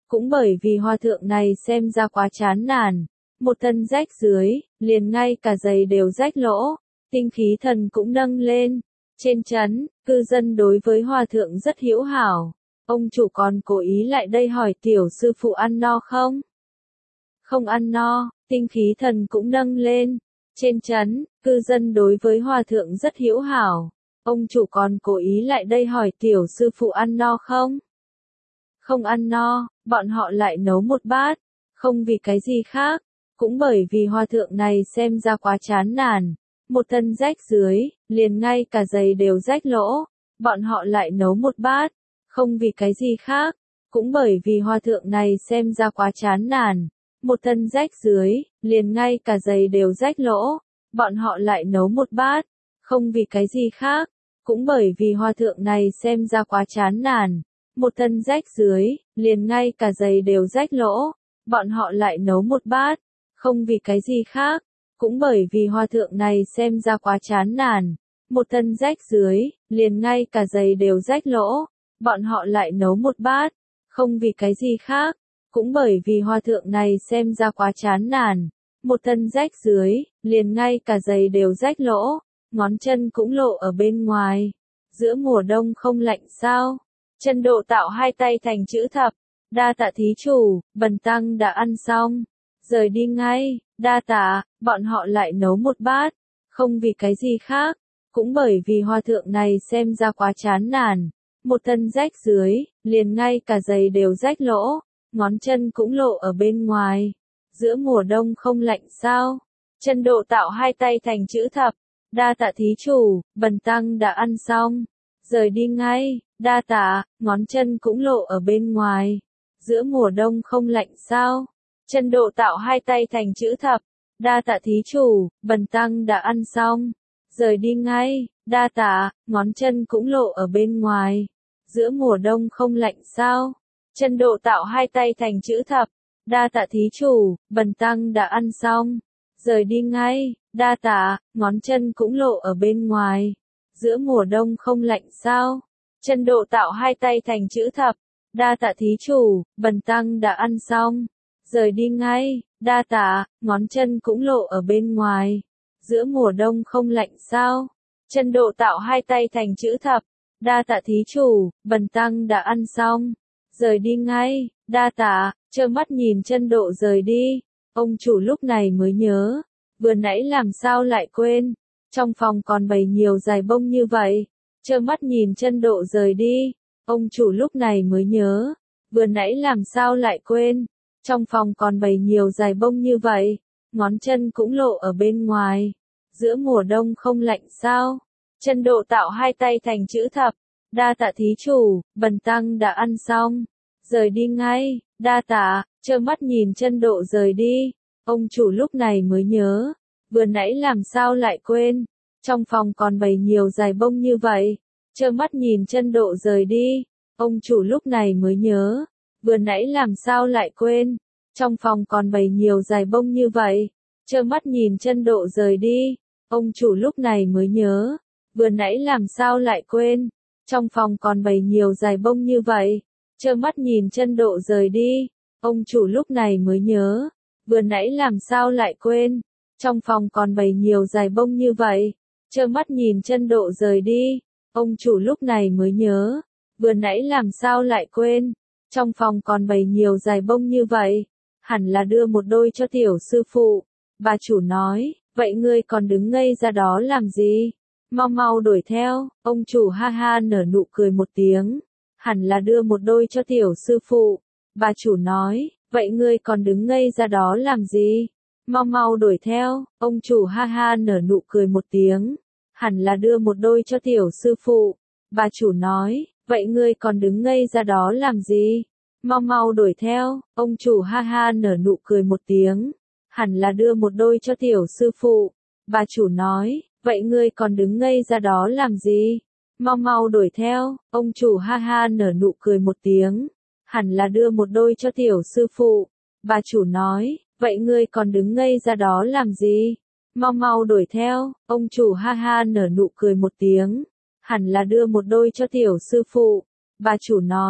cũng bởi vì hòa thượng này xem ra quá chán nản, một thân rách dưới, liền ngay cả giày đều rách lỗ, tinh khí thần cũng nâng lên. Trên trấn, cư dân đối với hòa thượng rất hữu hảo, ông chủ còn cố ý lại đây hỏi tiểu sư phụ ăn no không? Không ăn no, tinh khí thần cũng nâng lên. Trên trấn, cư dân đối với hòa thượng rất hữu hảo, ông chủ còn cố ý lại đây hỏi tiểu sư phụ ăn no không? Không ăn no, bọn họ lại nấu một bát, không vì cái gì khác, cũng bởi vì hòa thượng này xem ra quá chán nản, một thân rách dưới, liền ngay cả giày đều rách lỗ, bọn họ lại nấu một bát, không vì cái gì khác, cũng bởi vì hòa thượng này xem ra quá chán nản, một thân rách dưới, liền ngay cả giày đều rách lỗ, bọn họ lại nấu một bát, không vì cái gì khác, cũng bởi vì hòa thượng này xem ra quá chán nản, một thân rách dưới, liền ngay cả giày đều rách lỗ, bọn họ lại nấu một bát, không vì cái gì khác, cũng bởi vì hòa thượng này xem ra quá chán nản, một thân rách dưới, liền ngay cả giày đều rách lỗ, bọn họ lại nấu một bát, không vì cái gì khác, cũng bởi vì hòa thượng này xem ra quá chán nản, một thân rách dưới, liền ngay cả giày đều rách lỗ, ngón chân cũng lộ ở bên ngoài. Giữa mùa đông không lạnh sao? Chân Độ tạo hai tay thành chữ thập, đa tạ thí chủ, bần tăng đã ăn xong, rời đi ngay, đa tạ, bọn họ lại nấu một bát, không vì cái gì khác, cũng bởi vì hòa thượng này xem ra quá chán nản, một thân rách dưới, liền ngay cả giày đều rách lỗ, ngón chân cũng lộ ở bên ngoài. Giữa mùa đông không lạnh sao? Chân Độ tạo hai tay thành chữ thập, đa tạ thí chủ, bần tăng đã ăn xong, rời đi ngay, đa tạ, ngón chân cũng lộ ở bên ngoài. Giữa mùa đông không lạnh sao? Chân Độ tạo hai tay thành chữ thập, đa tạ thí chủ, bần tăng đã ăn xong, rời đi ngay, đa tạ, ngón chân cũng lộ ở bên ngoài. Giữa mùa đông không lạnh sao? Chân Độ tạo hai tay thành chữ thập, đa tạ thí chủ, bần tăng đã ăn xong, rời đi ngay, đa tạ, ngón chân cũng lộ ở bên ngoài. Giữa mùa đông không lạnh sao? Chân Độ tạo hai tay thành chữ thập, đa tạ thí chủ, bần tăng đã ăn xong, rời đi ngay, đa tạ, ngón chân cũng lộ ở bên ngoài. Giữa mùa đông không lạnh sao? Chân Độ tạo hai tay thành chữ thập, đa tạ thí chủ, bần tăng đã ăn xong, rời đi ngay, đa tạ, trơ mắt nhìn Chân Độ rời đi, ông chủ lúc này mới nhớ, vừa nãy làm sao lại quên, trong phòng còn bày nhiều dài bông như vậy, trơ mắt nhìn Chân Độ rời đi, ông chủ lúc này mới nhớ, vừa nãy làm sao lại quên, trong phòng còn bày nhiều dài bông như vậy, ngón chân cũng lộ ở bên ngoài. Giữa mùa đông không lạnh sao? Chân Độ tạo hai tay thành chữ thập, đa tạ thí chủ, bần tăng đã ăn xong, rời đi ngay, đa tạ, trơ mắt nhìn Chân Độ rời đi, ông chủ lúc này mới nhớ, vừa nãy làm sao lại quên, trong phòng còn bày nhiều dài bông như vậy, trơ mắt nhìn Chân Độ rời đi, ông chủ lúc này mới nhớ, vừa nãy làm sao lại quên, trong phòng còn bày nhiều dài bông như vậy, trơ mắt nhìn Chân Độ rời đi, ông chủ lúc này mới nhớ, vừa nãy làm sao lại quên, trong phòng còn bày nhiều dài bông như vậy, trơ mắt nhìn Chân Độ rời đi, ông chủ lúc này mới nhớ, vừa nãy làm sao lại quên, trong phòng còn bày nhiều dài bông như vậy, trơ mắt nhìn Chân Độ rời đi, ông chủ lúc này mới nhớ, vừa nãy làm sao lại quên, trong phòng còn bày nhiều dài bông như vậy, hẳn là đưa một đôi cho tiểu sư phụ. Bà chủ nói, vậy ngươi còn đứng ngây ra đó làm gì? Mau mau đuổi theo, ông chủ ha ha nở nụ cười một tiếng, hẳn là đưa một đôi cho tiểu sư phụ. Bà chủ nói, vậy ngươi còn đứng ngây ra đó làm gì? Mau mau đuổi theo, ông chủ ha ha nở nụ cười một tiếng, hẳn là đưa một đôi cho tiểu sư phụ. Bà chủ nói, vậy ngươi còn đứng ngây ra đó làm gì? Mau mau đuổi theo, ông chủ ha ha nở nụ cười một tiếng, hẳn là đưa một đôi cho tiểu sư phụ. Bà chủ nói, vậy ngươi còn đứng ngây ra đó làm gì? Mau mau đuổi theo, ông chủ ha ha nở nụ cười một tiếng, hẳn là đưa một đôi cho tiểu sư phụ. Bà chủ nói, vậy ngươi còn đứng ngây ra đó làm gì? Mau mau đuổi theo, ông chủ ha ha nở nụ cười một tiếng, hẳn là đưa một đôi cho tiểu sư phụ. Bà chủ nói,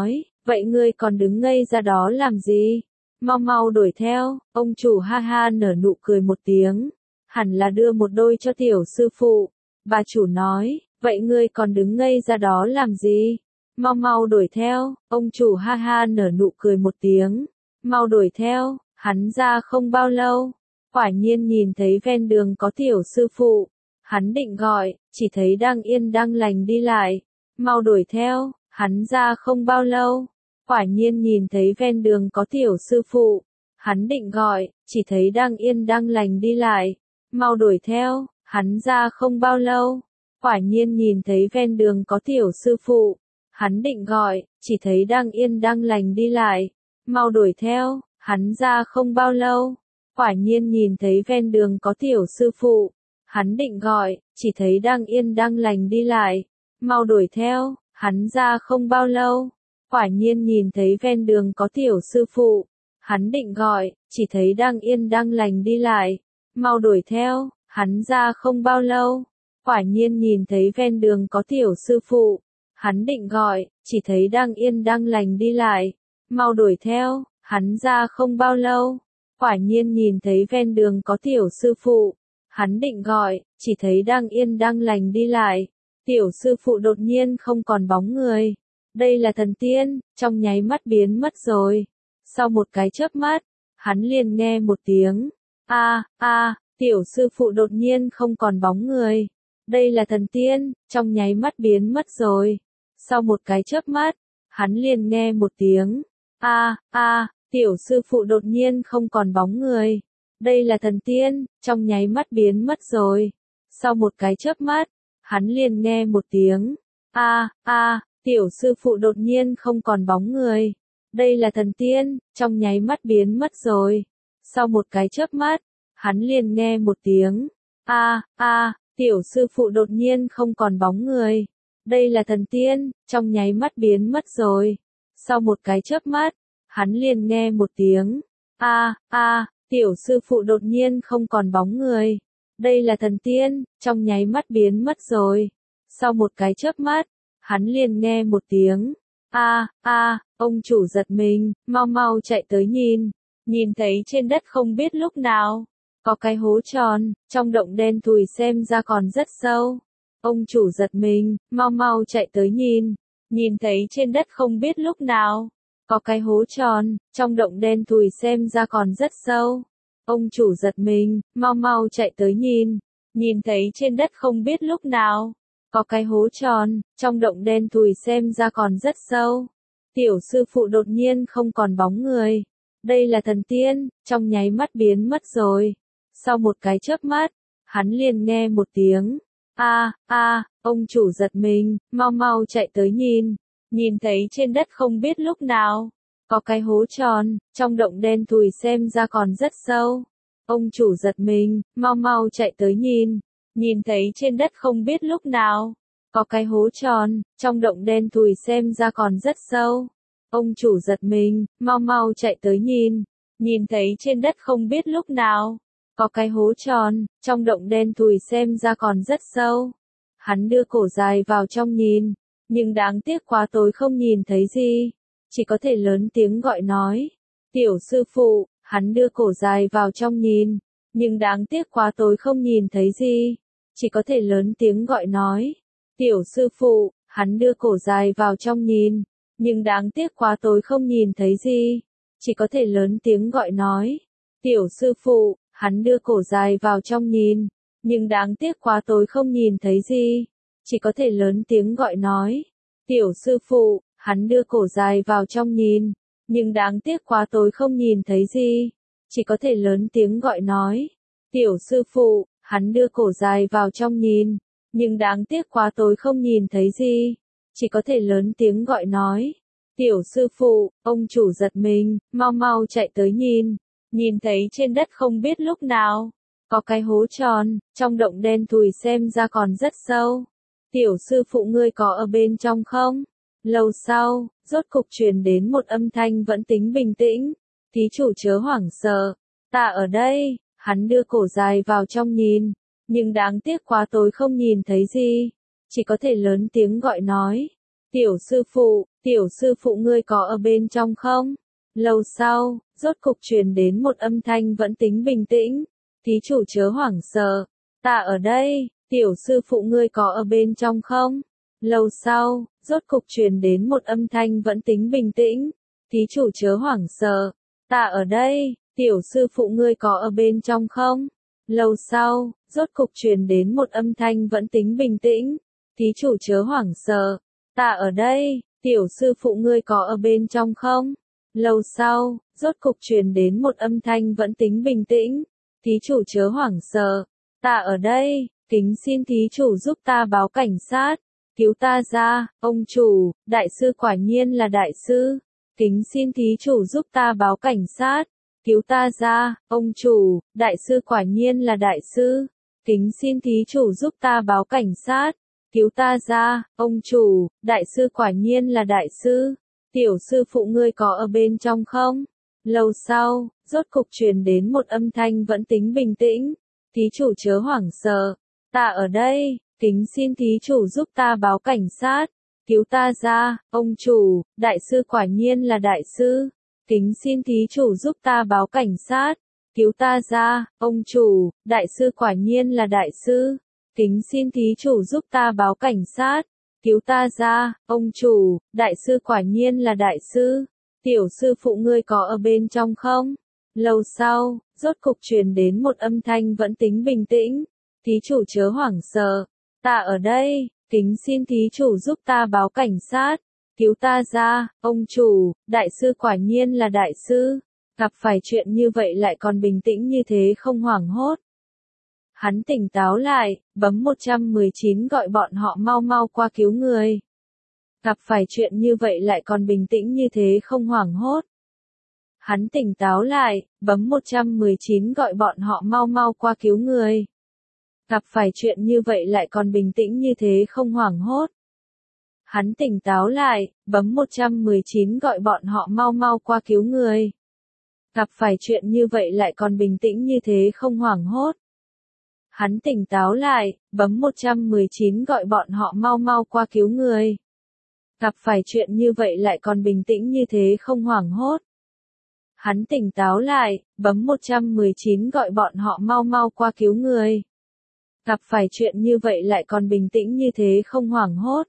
vậy ngươi còn đứng ngây ra đó làm gì? Mau mau đuổi theo, ông chủ ha ha nở nụ cười một tiếng, hẳn là đưa một đôi cho tiểu sư phụ. Bà chủ nói, vậy ngươi còn đứng ngây ra đó làm gì? Mau mau đuổi theo, ông chủ ha ha nở nụ cười một tiếng, mau đuổi theo, hắn ra không bao lâu, quả nhiên nhìn thấy ven đường có tiểu sư phụ, hắn định gọi, chỉ thấy đang yên đang lành đi lại, mau đuổi theo, hắn ra không bao lâu, quả nhiên nhìn thấy ven đường có tiểu sư phụ, hắn định gọi, chỉ thấy đang yên đang lành đi lại, mau đuổi theo, hắn ra không bao lâu, quả nhiên nhìn thấy ven đường có tiểu sư phụ, hắn định gọi, chỉ thấy đang yên đang lành đi lại, mau đuổi theo, hắn ra không bao lâu, quả nhiên nhìn thấy ven đường có tiểu sư phụ, hắn định gọi, chỉ thấy đang yên đang lành đi lại, mau đuổi theo, hắn ra không bao lâu, quả nhiên nhìn thấy ven đường có tiểu sư phụ, hắn định gọi, chỉ thấy đang yên đang lành đi lại, mau đuổi theo, hắn ra không bao lâu, quả nhiên nhìn thấy ven đường có tiểu sư phụ, hắn định gọi, chỉ thấy đang yên đang lành đi lại, mau đuổi theo, hắn ra không bao lâu, quả nhiên nhìn thấy ven đường có tiểu sư phụ, hắn định gọi, chỉ thấy đang yên đang lành đi lại, tiểu sư phụ đột nhiên không còn bóng người, đây là thần tiên, trong nháy mắt biến mất rồi, sau một cái chớp mắt, hắn liền nghe một tiếng, a a, tiểu sư phụ đột nhiên không còn bóng người, đây là thần tiên, trong nháy mắt biến mất rồi, sau một cái chớp mắt, hắn liền nghe một tiếng, a a, tiểu sư phụ đột nhiên không còn bóng người, đây là thần tiên, trong nháy mắt biến mất rồi, sau một cái chớp mắt, hắn liền nghe một tiếng, a a, tiểu sư phụ đột nhiên không còn bóng người, đây là thần tiên, trong nháy mắt biến mất rồi, sau một cái chớp mắt, hắn liền nghe một tiếng, a a, tiểu sư phụ đột nhiên không còn bóng người, đây là thần tiên, trong nháy mắt biến mất rồi, sau một cái chớp mắt, hắn liền nghe một tiếng, a a, tiểu sư phụ đột nhiên không còn bóng người, đây là thần tiên, trong nháy mắt biến mất rồi, sau một cái chớp mắt, hắn liền nghe một tiếng, a a, ông chủ giật mình, mau mau chạy tới nhìn, nhìn thấy trên đất không biết lúc nào, có cái hố tròn, trong động đen thùi xem ra còn rất sâu, ông chủ giật mình, mau mau chạy tới nhìn, nhìn thấy trên đất không biết lúc nào, có cái hố tròn, trong động đen thùi xem ra còn rất sâu, ông chủ giật mình, mau mau chạy tới nhìn, nhìn thấy trên đất không biết lúc nào, có cái hố tròn, trong động đen thùi xem ra còn rất sâu. Tiểu sư phụ đột nhiên không còn bóng người. Đây là thần tiên, trong nháy mắt biến mất rồi. Sau một cái chớp mắt, hắn liền nghe một tiếng. A, a, ông chủ giật mình, mau mau chạy tới nhìn. Nhìn thấy trên đất không biết lúc nào. Có cái hố tròn, trong động đen thùi xem ra còn rất sâu. Ông chủ giật mình, mau mau chạy tới nhìn. Nhìn thấy trên đất không biết lúc nào, có cái hố tròn, trong động đen thùi xem ra còn rất sâu. Ông chủ giật mình, mau mau chạy tới nhìn. Nhìn thấy trên đất không biết lúc nào, có cái hố tròn, trong động đen thùi xem ra còn rất sâu. Hắn đưa cổ dài vào trong nhìn, nhưng đáng tiếc quá tối không nhìn thấy gì, chỉ có thể lớn tiếng gọi nói. Tiểu sư phụ, hắn đưa cổ dài vào trong nhìn, nhưng đáng tiếc quá tối không nhìn thấy gì, chỉ có thể lớn tiếng gọi nói. Tiểu sư phụ, hắn đưa cổ dài vào trong nhìn, nhưng đáng tiếc quá tối không nhìn thấy gì, chỉ có thể lớn tiếng gọi nói. Tiểu sư phụ, hắn đưa cổ dài vào trong nhìn, nhưng đáng tiếc quá tối không nhìn thấy gì, chỉ có thể lớn tiếng gọi nói. Tiểu sư phụ, hắn đưa cổ dài vào trong nhìn, nhưng đáng tiếc quá tối không nhìn thấy gì, chỉ có thể lớn tiếng gọi nói. Tiểu sư phụ, hắn đưa cổ dài vào trong nhìn, nhưng đáng tiếc quá tối không nhìn thấy gì, chỉ có thể lớn tiếng gọi nói. Tiểu sư phụ, ông chủ giật mình, mau mau chạy tới nhìn, nhìn thấy trên đất không biết lúc nào, có cái hố tròn, trong động đen thùi xem ra còn rất sâu. Tiểu sư phụ ngươi có ở bên trong không? Lâu sau, rốt cục truyền đến một âm thanh vẫn tính bình tĩnh. Thí chủ chớ hoảng sợ, ta ở đây. Hắn đưa cổ dài vào trong nhìn, nhưng đáng tiếc quá tối không nhìn thấy gì, chỉ có thể lớn tiếng gọi nói. Tiểu sư phụ, tiểu sư phụ ngươi có ở bên trong không? Lâu sau, rốt cục truyền đến một âm thanh vẫn tính bình tĩnh. Thí chủ chớ hoảng sợ, ta ở đây, tiểu sư phụ ngươi có ở bên trong không? Lâu sau, rốt cục truyền đến một âm thanh vẫn tính bình tĩnh. Thí chủ chớ hoảng sợ, ta ở đây, tiểu sư phụ ngươi có ở bên trong không? Lâu sau, rốt cục truyền đến một âm thanh vẫn tính bình tĩnh. Thí chủ chớ hoảng sợ, ta ở đây, tiểu sư phụ ngươi có ở bên trong không? Lâu sau, rốt cục truyền đến một âm thanh vẫn tính bình tĩnh. Thí chủ chớ hoảng sợ, ta ở đây, kính xin thí chủ giúp ta báo cảnh sát, cứu ta ra, ông chủ, đại sư quả nhiên là đại sư. Kính xin thí chủ giúp ta báo cảnh sát, cứu ta ra, ông chủ, đại sư quả nhiên là đại sư. Kính xin thí chủ giúp ta báo cảnh sát, cứu ta ra, ông chủ, đại sư quả nhiên là đại sư. Tiểu sư phụ ngươi có ở bên trong không? Lâu sau, rốt cục truyền đến một âm thanh vẫn tính bình tĩnh. Thí chủ chớ hoảng sợ, ta ở đây, kính xin thí chủ giúp ta báo cảnh sát, cứu ta ra, ông chủ, đại sư quả nhiên là đại sư. Kính xin thí chủ giúp ta báo cảnh sát, cứu ta ra, ông chủ, đại sư quả nhiên là đại sư. Kính xin thí chủ giúp ta báo cảnh sát, cứu ta ra, ông chủ, đại sư quả nhiên là đại sư. Tiểu sư phụ ngươi có ở bên trong không? Lâu sau, rốt cục truyền đến một âm thanh vẫn tính bình tĩnh. Thí chủ chớ hoảng sợ, ta ở đây, kính xin thí chủ giúp ta báo cảnh sát, cứu ta ra, ông chủ, đại sư quả nhiên là đại sư. Gặp phải chuyện như vậy lại còn bình tĩnh như thế không hoảng hốt. Hắn tỉnh táo lại, bấm một một chín gọi bọn họ mau mau qua cứu người. Gặp phải chuyện như vậy lại còn bình tĩnh như thế không hoảng hốt. Hắn tỉnh táo lại, bấm một một chín gọi bọn họ mau mau qua cứu người. Gặp phải chuyện như vậy lại còn bình tĩnh như thế không hoảng hốt. Hắn tỉnh táo lại, bấm một một chín gọi bọn họ mau mau qua cứu người. Gặp phải chuyện như vậy lại còn bình tĩnh như thế không hoảng hốt. Hắn tỉnh táo lại, bấm một một chín gọi bọn họ mau mau qua cứu người. Gặp phải chuyện như vậy lại còn bình tĩnh như thế không hoảng hốt. Hắn tỉnh táo lại, bấm một một chín gọi bọn họ mau mau qua cứu người. Gặp phải chuyện như vậy lại còn bình tĩnh như thế không hoảng hốt.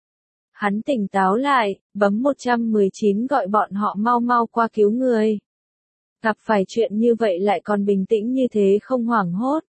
Hắn tỉnh táo lại, bấm một một chín gọi bọn họ mau mau qua cứu người. Gặp phải chuyện như vậy lại còn bình tĩnh như thế không hoảng hốt.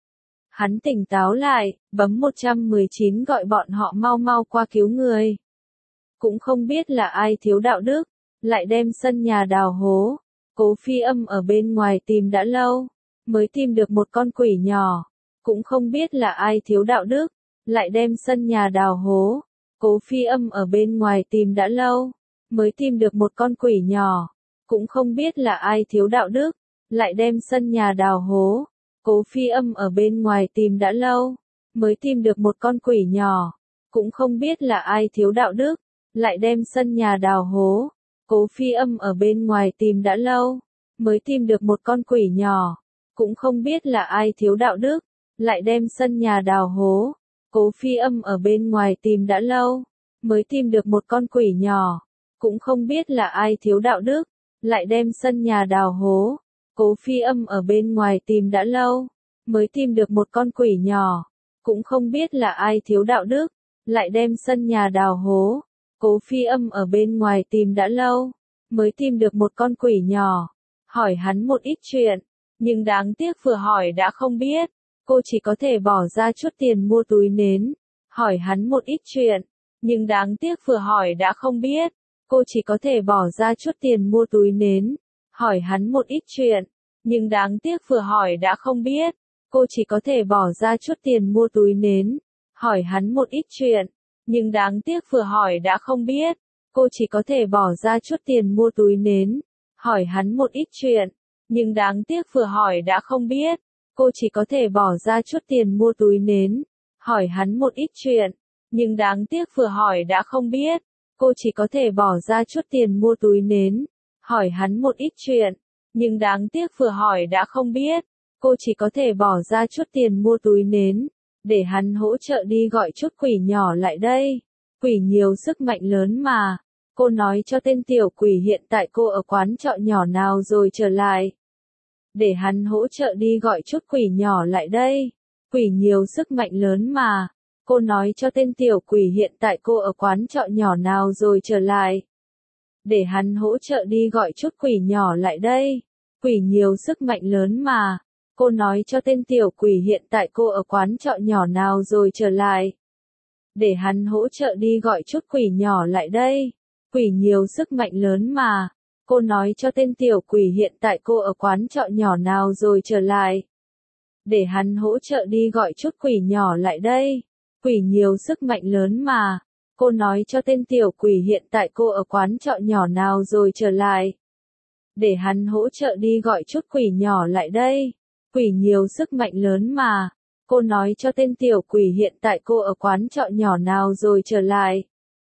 Hắn tỉnh táo lại, bấm một một chín gọi bọn họ mau mau qua cứu người. Cũng không biết là ai thiếu đạo đức, lại đem sân nhà đào hố. Cố Phi Âm ở bên ngoài tìm đã lâu, mới tìm được một con quỷ nhỏ. Cũng không biết là ai thiếu đạo đức, lại đem sân nhà đào hố. Cố Phi Âm ở bên ngoài tìm đã lâu, mới tìm được một con quỷ nhỏ. Cũng không biết là ai thiếu đạo đức, lại đem sân nhà đào hố. Cố Phi Âm ở bên ngoài tìm đã lâu, mới tìm được một con quỷ nhỏ. Cũng không biết là ai thiếu đạo đức, lại đem sân nhà đào hố. Cố Phi Âm ở bên ngoài tìm đã lâu, mới tìm được một con quỷ nhỏ. Cũng không biết là ai thiếu đạo đức, lại đem sân nhà đào hố. Cố Phi Âm ở bên ngoài tìm đã lâu, mới tìm được một con quỷ nhỏ. Cũng không biết là ai thiếu đạo đức, lại đem sân nhà đào hố. Cố Phi Âm ở bên ngoài tìm đã lâu, mới tìm được một con quỷ nhỏ. Cũng không biết là ai thiếu đạo đức, lại đem sân nhà đào hố. Cố Phi Âm ở bên ngoài tìm đã lâu, mới tìm được một con quỷ nhỏ. Hỏi hắn một ít chuyện, nhưng đáng tiếc vừa hỏi đã không biết. Cô chỉ có thể bỏ ra chút tiền mua túi nến. Hỏi hắn một ít chuyện, nhưng đáng tiếc vừa hỏi đã không biết. Cô chỉ có thể bỏ ra chút tiền mua túi nến. Hỏi hắn một ít chuyện, nhưng đáng tiếc vừa hỏi đã không biết. Cô chỉ có thể bỏ ra chút tiền mua túi nến. Hỏi hắn một ít chuyện, nhưng đáng tiếc vừa hỏi đã không biết. Cô chỉ có thể bỏ ra chút tiền mua túi nến. Hỏi hắn một ít chuyện, nhưng đáng tiếc vừa hỏi đã không biết. Cô chỉ có thể bỏ ra chút tiền mua túi nến. Hỏi hắn một ít chuyện, nhưng đáng tiếc vừa hỏi đã không biết. Cô chỉ có thể bỏ ra chút tiền mua túi nến. Hỏi hắn một ít chuyện, nhưng đáng tiếc vừa hỏi đã không biết. Cô chỉ có thể bỏ ra chút tiền mua túi nến. Để hắn hỗ trợ đi gọi chút quỷ nhỏ lại đây. Quỷ nhiều sức mạnh lớn mà. Cô nói cho tên tiểu quỷ hiện tại cô ở quán trọ nhỏ nào rồi trở lại. Để hắn hỗ trợ đi gọi chút quỷ nhỏ lại đây. Quỷ nhiều sức mạnh lớn mà. Cô nói cho tên tiểu quỷ hiện tại cô ở quán trọ nhỏ nào rồi trở lại. Để hắn hỗ trợ đi gọi chút quỷ nhỏ lại đây. Quỷ nhiều sức mạnh lớn mà. Cô nói cho tên tiểu quỷ hiện tại cô ở quán trọ nhỏ nào rồi trở lại. Để hắn hỗ trợ đi gọi chút quỷ nhỏ lại đây. Quỷ nhiều sức mạnh lớn mà. Cô nói cho tên tiểu quỷ hiện tại cô ở quán trọ nhỏ nào rồi trở lại. Để hắn hỗ trợ đi gọi chút quỷ nhỏ lại đây. Quỷ nhiều sức mạnh lớn mà. Cô nói cho tên tiểu quỷ hiện tại cô ở quán trọ nhỏ nào rồi trở lại. Để hắn hỗ trợ đi gọi chút quỷ nhỏ lại đây. Quỷ nhiều sức mạnh lớn mà. Cô nói cho tên tiểu quỷ hiện tại cô ở quán trọ nhỏ nào rồi trở lại.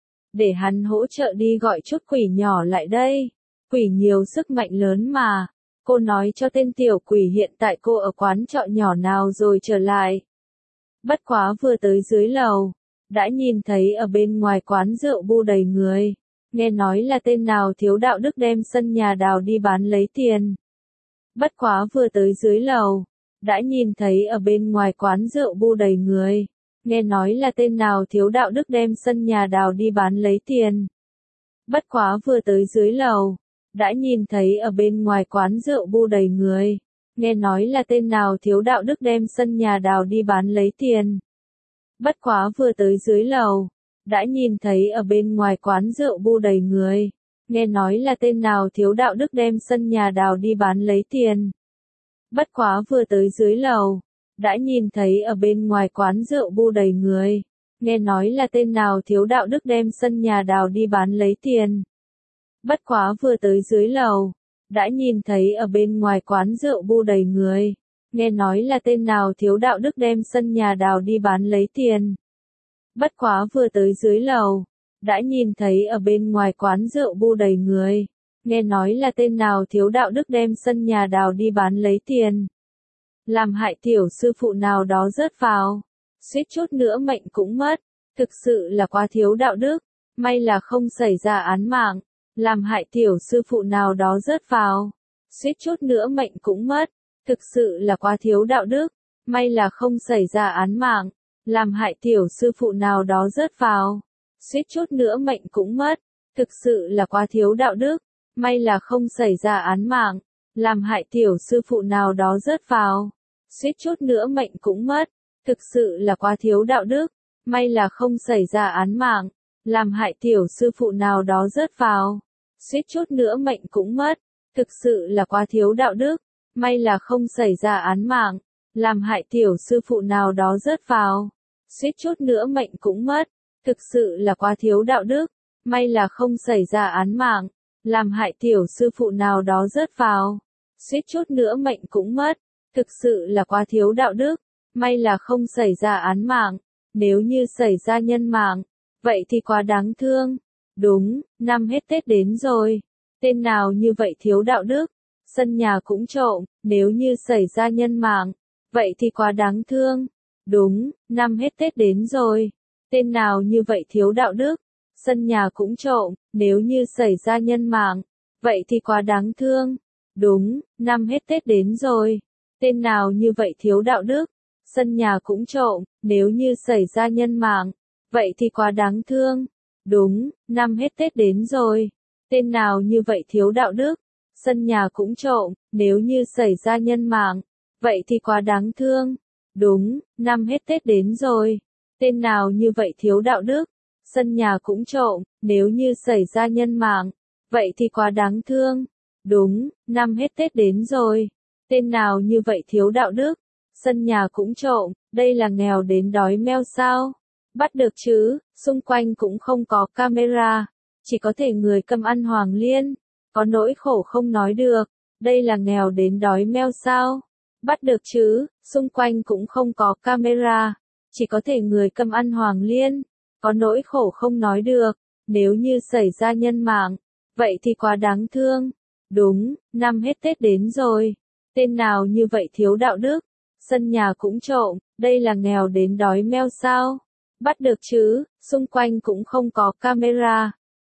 Để hắn hỗ trợ đi gọi chút quỷ nhỏ lại đây. Quỷ nhiều sức mạnh lớn mà. Cô nói cho tên tiểu quỷ hiện tại cô ở quán trọ nhỏ nào rồi trở lại. Bất quá vừa tới dưới lầu, đã nhìn thấy ở bên ngoài quán rượu bu đầy người. Nghe nói là tên nào thiếu đạo đức đem sân nhà đào đi bán lấy tiền. Bất quá vừa tới dưới lầu, đã nhìn thấy ở bên ngoài quán rượu bu đầy người. Nghe nói là tên nào thiếu đạo đức đem sân nhà đào đi bán lấy tiền. Bất quá vừa tới dưới lầu, đã nhìn thấy ở bên ngoài quán rượu bu đầy người. Nghe nói là tên nào thiếu đạo đức đem sân nhà đào đi bán lấy tiền. Bất quá vừa tới dưới lầu, đã nhìn thấy ở bên ngoài quán rượu bu đầy người. Nghe nói là tên nào thiếu đạo đức đem sân nhà đào đi bán lấy tiền. Bất quá vừa tới dưới lầu, đã nhìn thấy ở bên ngoài quán rượu bu đầy người. Nghe nói là tên nào thiếu đạo đức đem sân nhà đào đi bán lấy tiền. Bất quá vừa tới dưới lầu, đã nhìn thấy ở bên ngoài quán rượu bu đầy người. Nghe nói là tên nào thiếu đạo đức đem sân nhà đào đi bán lấy tiền. Bất quá vừa tới dưới lầu, đã nhìn thấy ở bên ngoài quán rượu bu đầy người. Nghe nói là tên nào thiếu đạo đức đem sân nhà đào đi bán lấy tiền. Làm hại tiểu sư phụ nào đó rớt vào. Suýt chút nữa mệnh cũng mất. Thực sự là quá thiếu đạo đức. May là không xảy ra án mạng. Làm hại tiểu sư phụ nào đó rớt vào. Suýt chút nữa mệnh cũng mất. Thực sự là quá thiếu đạo đức. May là không xảy ra án mạng. Làm hại tiểu sư phụ nào đó rớt vào. Suýt chút nữa mệnh cũng mất. Thực sự là quá thiếu đạo đức. May là không xảy ra án mạng. Làm hại tiểu sư phụ nào đó rớt vào. Suýt chút nữa mệnh cũng mất. Thực sự là quá thiếu đạo đức. May là không xảy ra án mạng. Làm hại tiểu sư phụ nào đó rớt vào. Suýt chút nữa mệnh cũng mất. Thực sự là quá thiếu đạo đức. May là không xảy ra án mạng. Làm hại tiểu sư phụ nào đó rớt vào. Suýt chút nữa mệnh cũng mất. Thực sự là quá thiếu đạo đức. May là không xảy ra án mạng. Làm hại tiểu sư phụ nào đó rớt vào. Suýt chút nữa mệnh cũng mất. Thực sự là quá thiếu đạo đức. May là không xảy ra án mạng. Nếu như xảy ra nhân mạng, vậy thì quá đáng thương. Đúng, năm hết Tết đến rồi. Tên nào như vậy thiếu đạo đức. Sân nhà cũng trộm, nếu như xảy ra nhân mạng, vậy thì quá đáng thương. Đúng, năm hết Tết đến rồi. Tên nào như vậy thiếu đạo đức. Sân nhà cũng trộm, nếu như xảy ra nhân mạng, vậy thì quá đáng thương. Đúng, năm hết Tết đến rồi. Tên nào như vậy thiếu đạo đức. Sân nhà cũng trộm, nếu như xảy ra nhân mạng, vậy thì quá đáng thương. Đúng, năm hết Tết đến rồi. Tên nào như vậy thiếu đạo đức. Sân nhà cũng trộm, nếu như xảy ra nhân mạng, vậy thì quá đáng thương. Đúng, năm hết Tết đến rồi. Tên nào như vậy thiếu đạo đức. Sân nhà cũng trộm, nếu như xảy ra nhân mạng, vậy thì quá đáng thương. Đúng, năm hết Tết đến rồi. Tên nào như vậy thiếu đạo đức. Sân nhà cũng trộm, đây là nghèo đến đói meo sao? Bắt được chứ, xung quanh cũng không có camera, chỉ có thể người cầm ăn Hoàng Liên. Có nỗi khổ không nói được, đây là nghèo đến đói meo sao? Bắt được chứ, xung quanh cũng không có camera, chỉ có thể người cầm ăn Hoàng Liên. Có nỗi khổ không nói được, nếu như xảy ra nhân mạng, vậy thì quá đáng thương. Đúng, năm hết Tết đến rồi. Tên nào như vậy thiếu đạo đức. Sân nhà cũng trộm, đây là nghèo đến đói meo sao? Bắt được chứ, xung quanh cũng không có camera,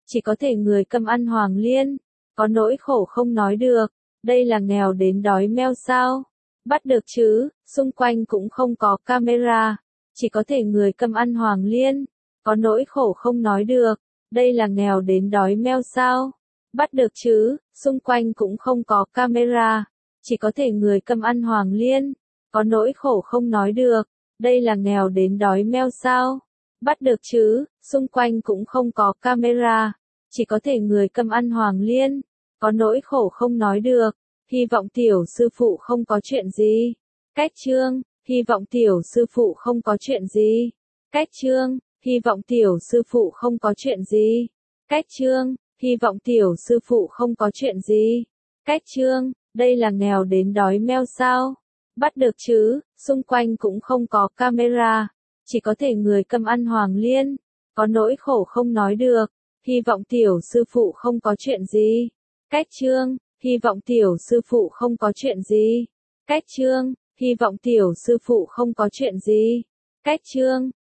chỉ có thể người câm ăn Hoàng Liên, có nỗi khổ không nói được, đây là nghèo đến đói meo sao? Bắt được chứ, xung quanh cũng không có camera, chỉ có thể người câm ăn Hoàng Liên, có nỗi khổ không nói được, đây là nghèo đến đói meo sao? Bắt được chứ, xung quanh cũng không có camera, chỉ có thể người câm ăn Hoàng Liên, có nỗi khổ không nói được, đây là nghèo đến đói meo sao? Bắt được chứ, xung quanh cũng không có camera, chỉ có thể người câm ăn Hoàng Liên, có nỗi khổ không nói được, hy vọng tiểu sư phụ không có chuyện gì. Cách chương, hy vọng tiểu sư phụ không có chuyện gì. Cách chương, hy vọng tiểu sư phụ không có chuyện gì. Cách chương, hy vọng tiểu sư phụ không có chuyện gì. Cách chương, đây là nghèo đến đói meo sao? Bắt được chứ, xung quanh cũng không có camera, chỉ có thể người câm ăn Hoàng Liên, có nỗi khổ không nói được, hy vọng tiểu sư phụ không có chuyện gì. Cách chương, hy vọng tiểu sư phụ không có chuyện gì. Cách chương, hy vọng tiểu sư phụ không có chuyện gì. Cách chương,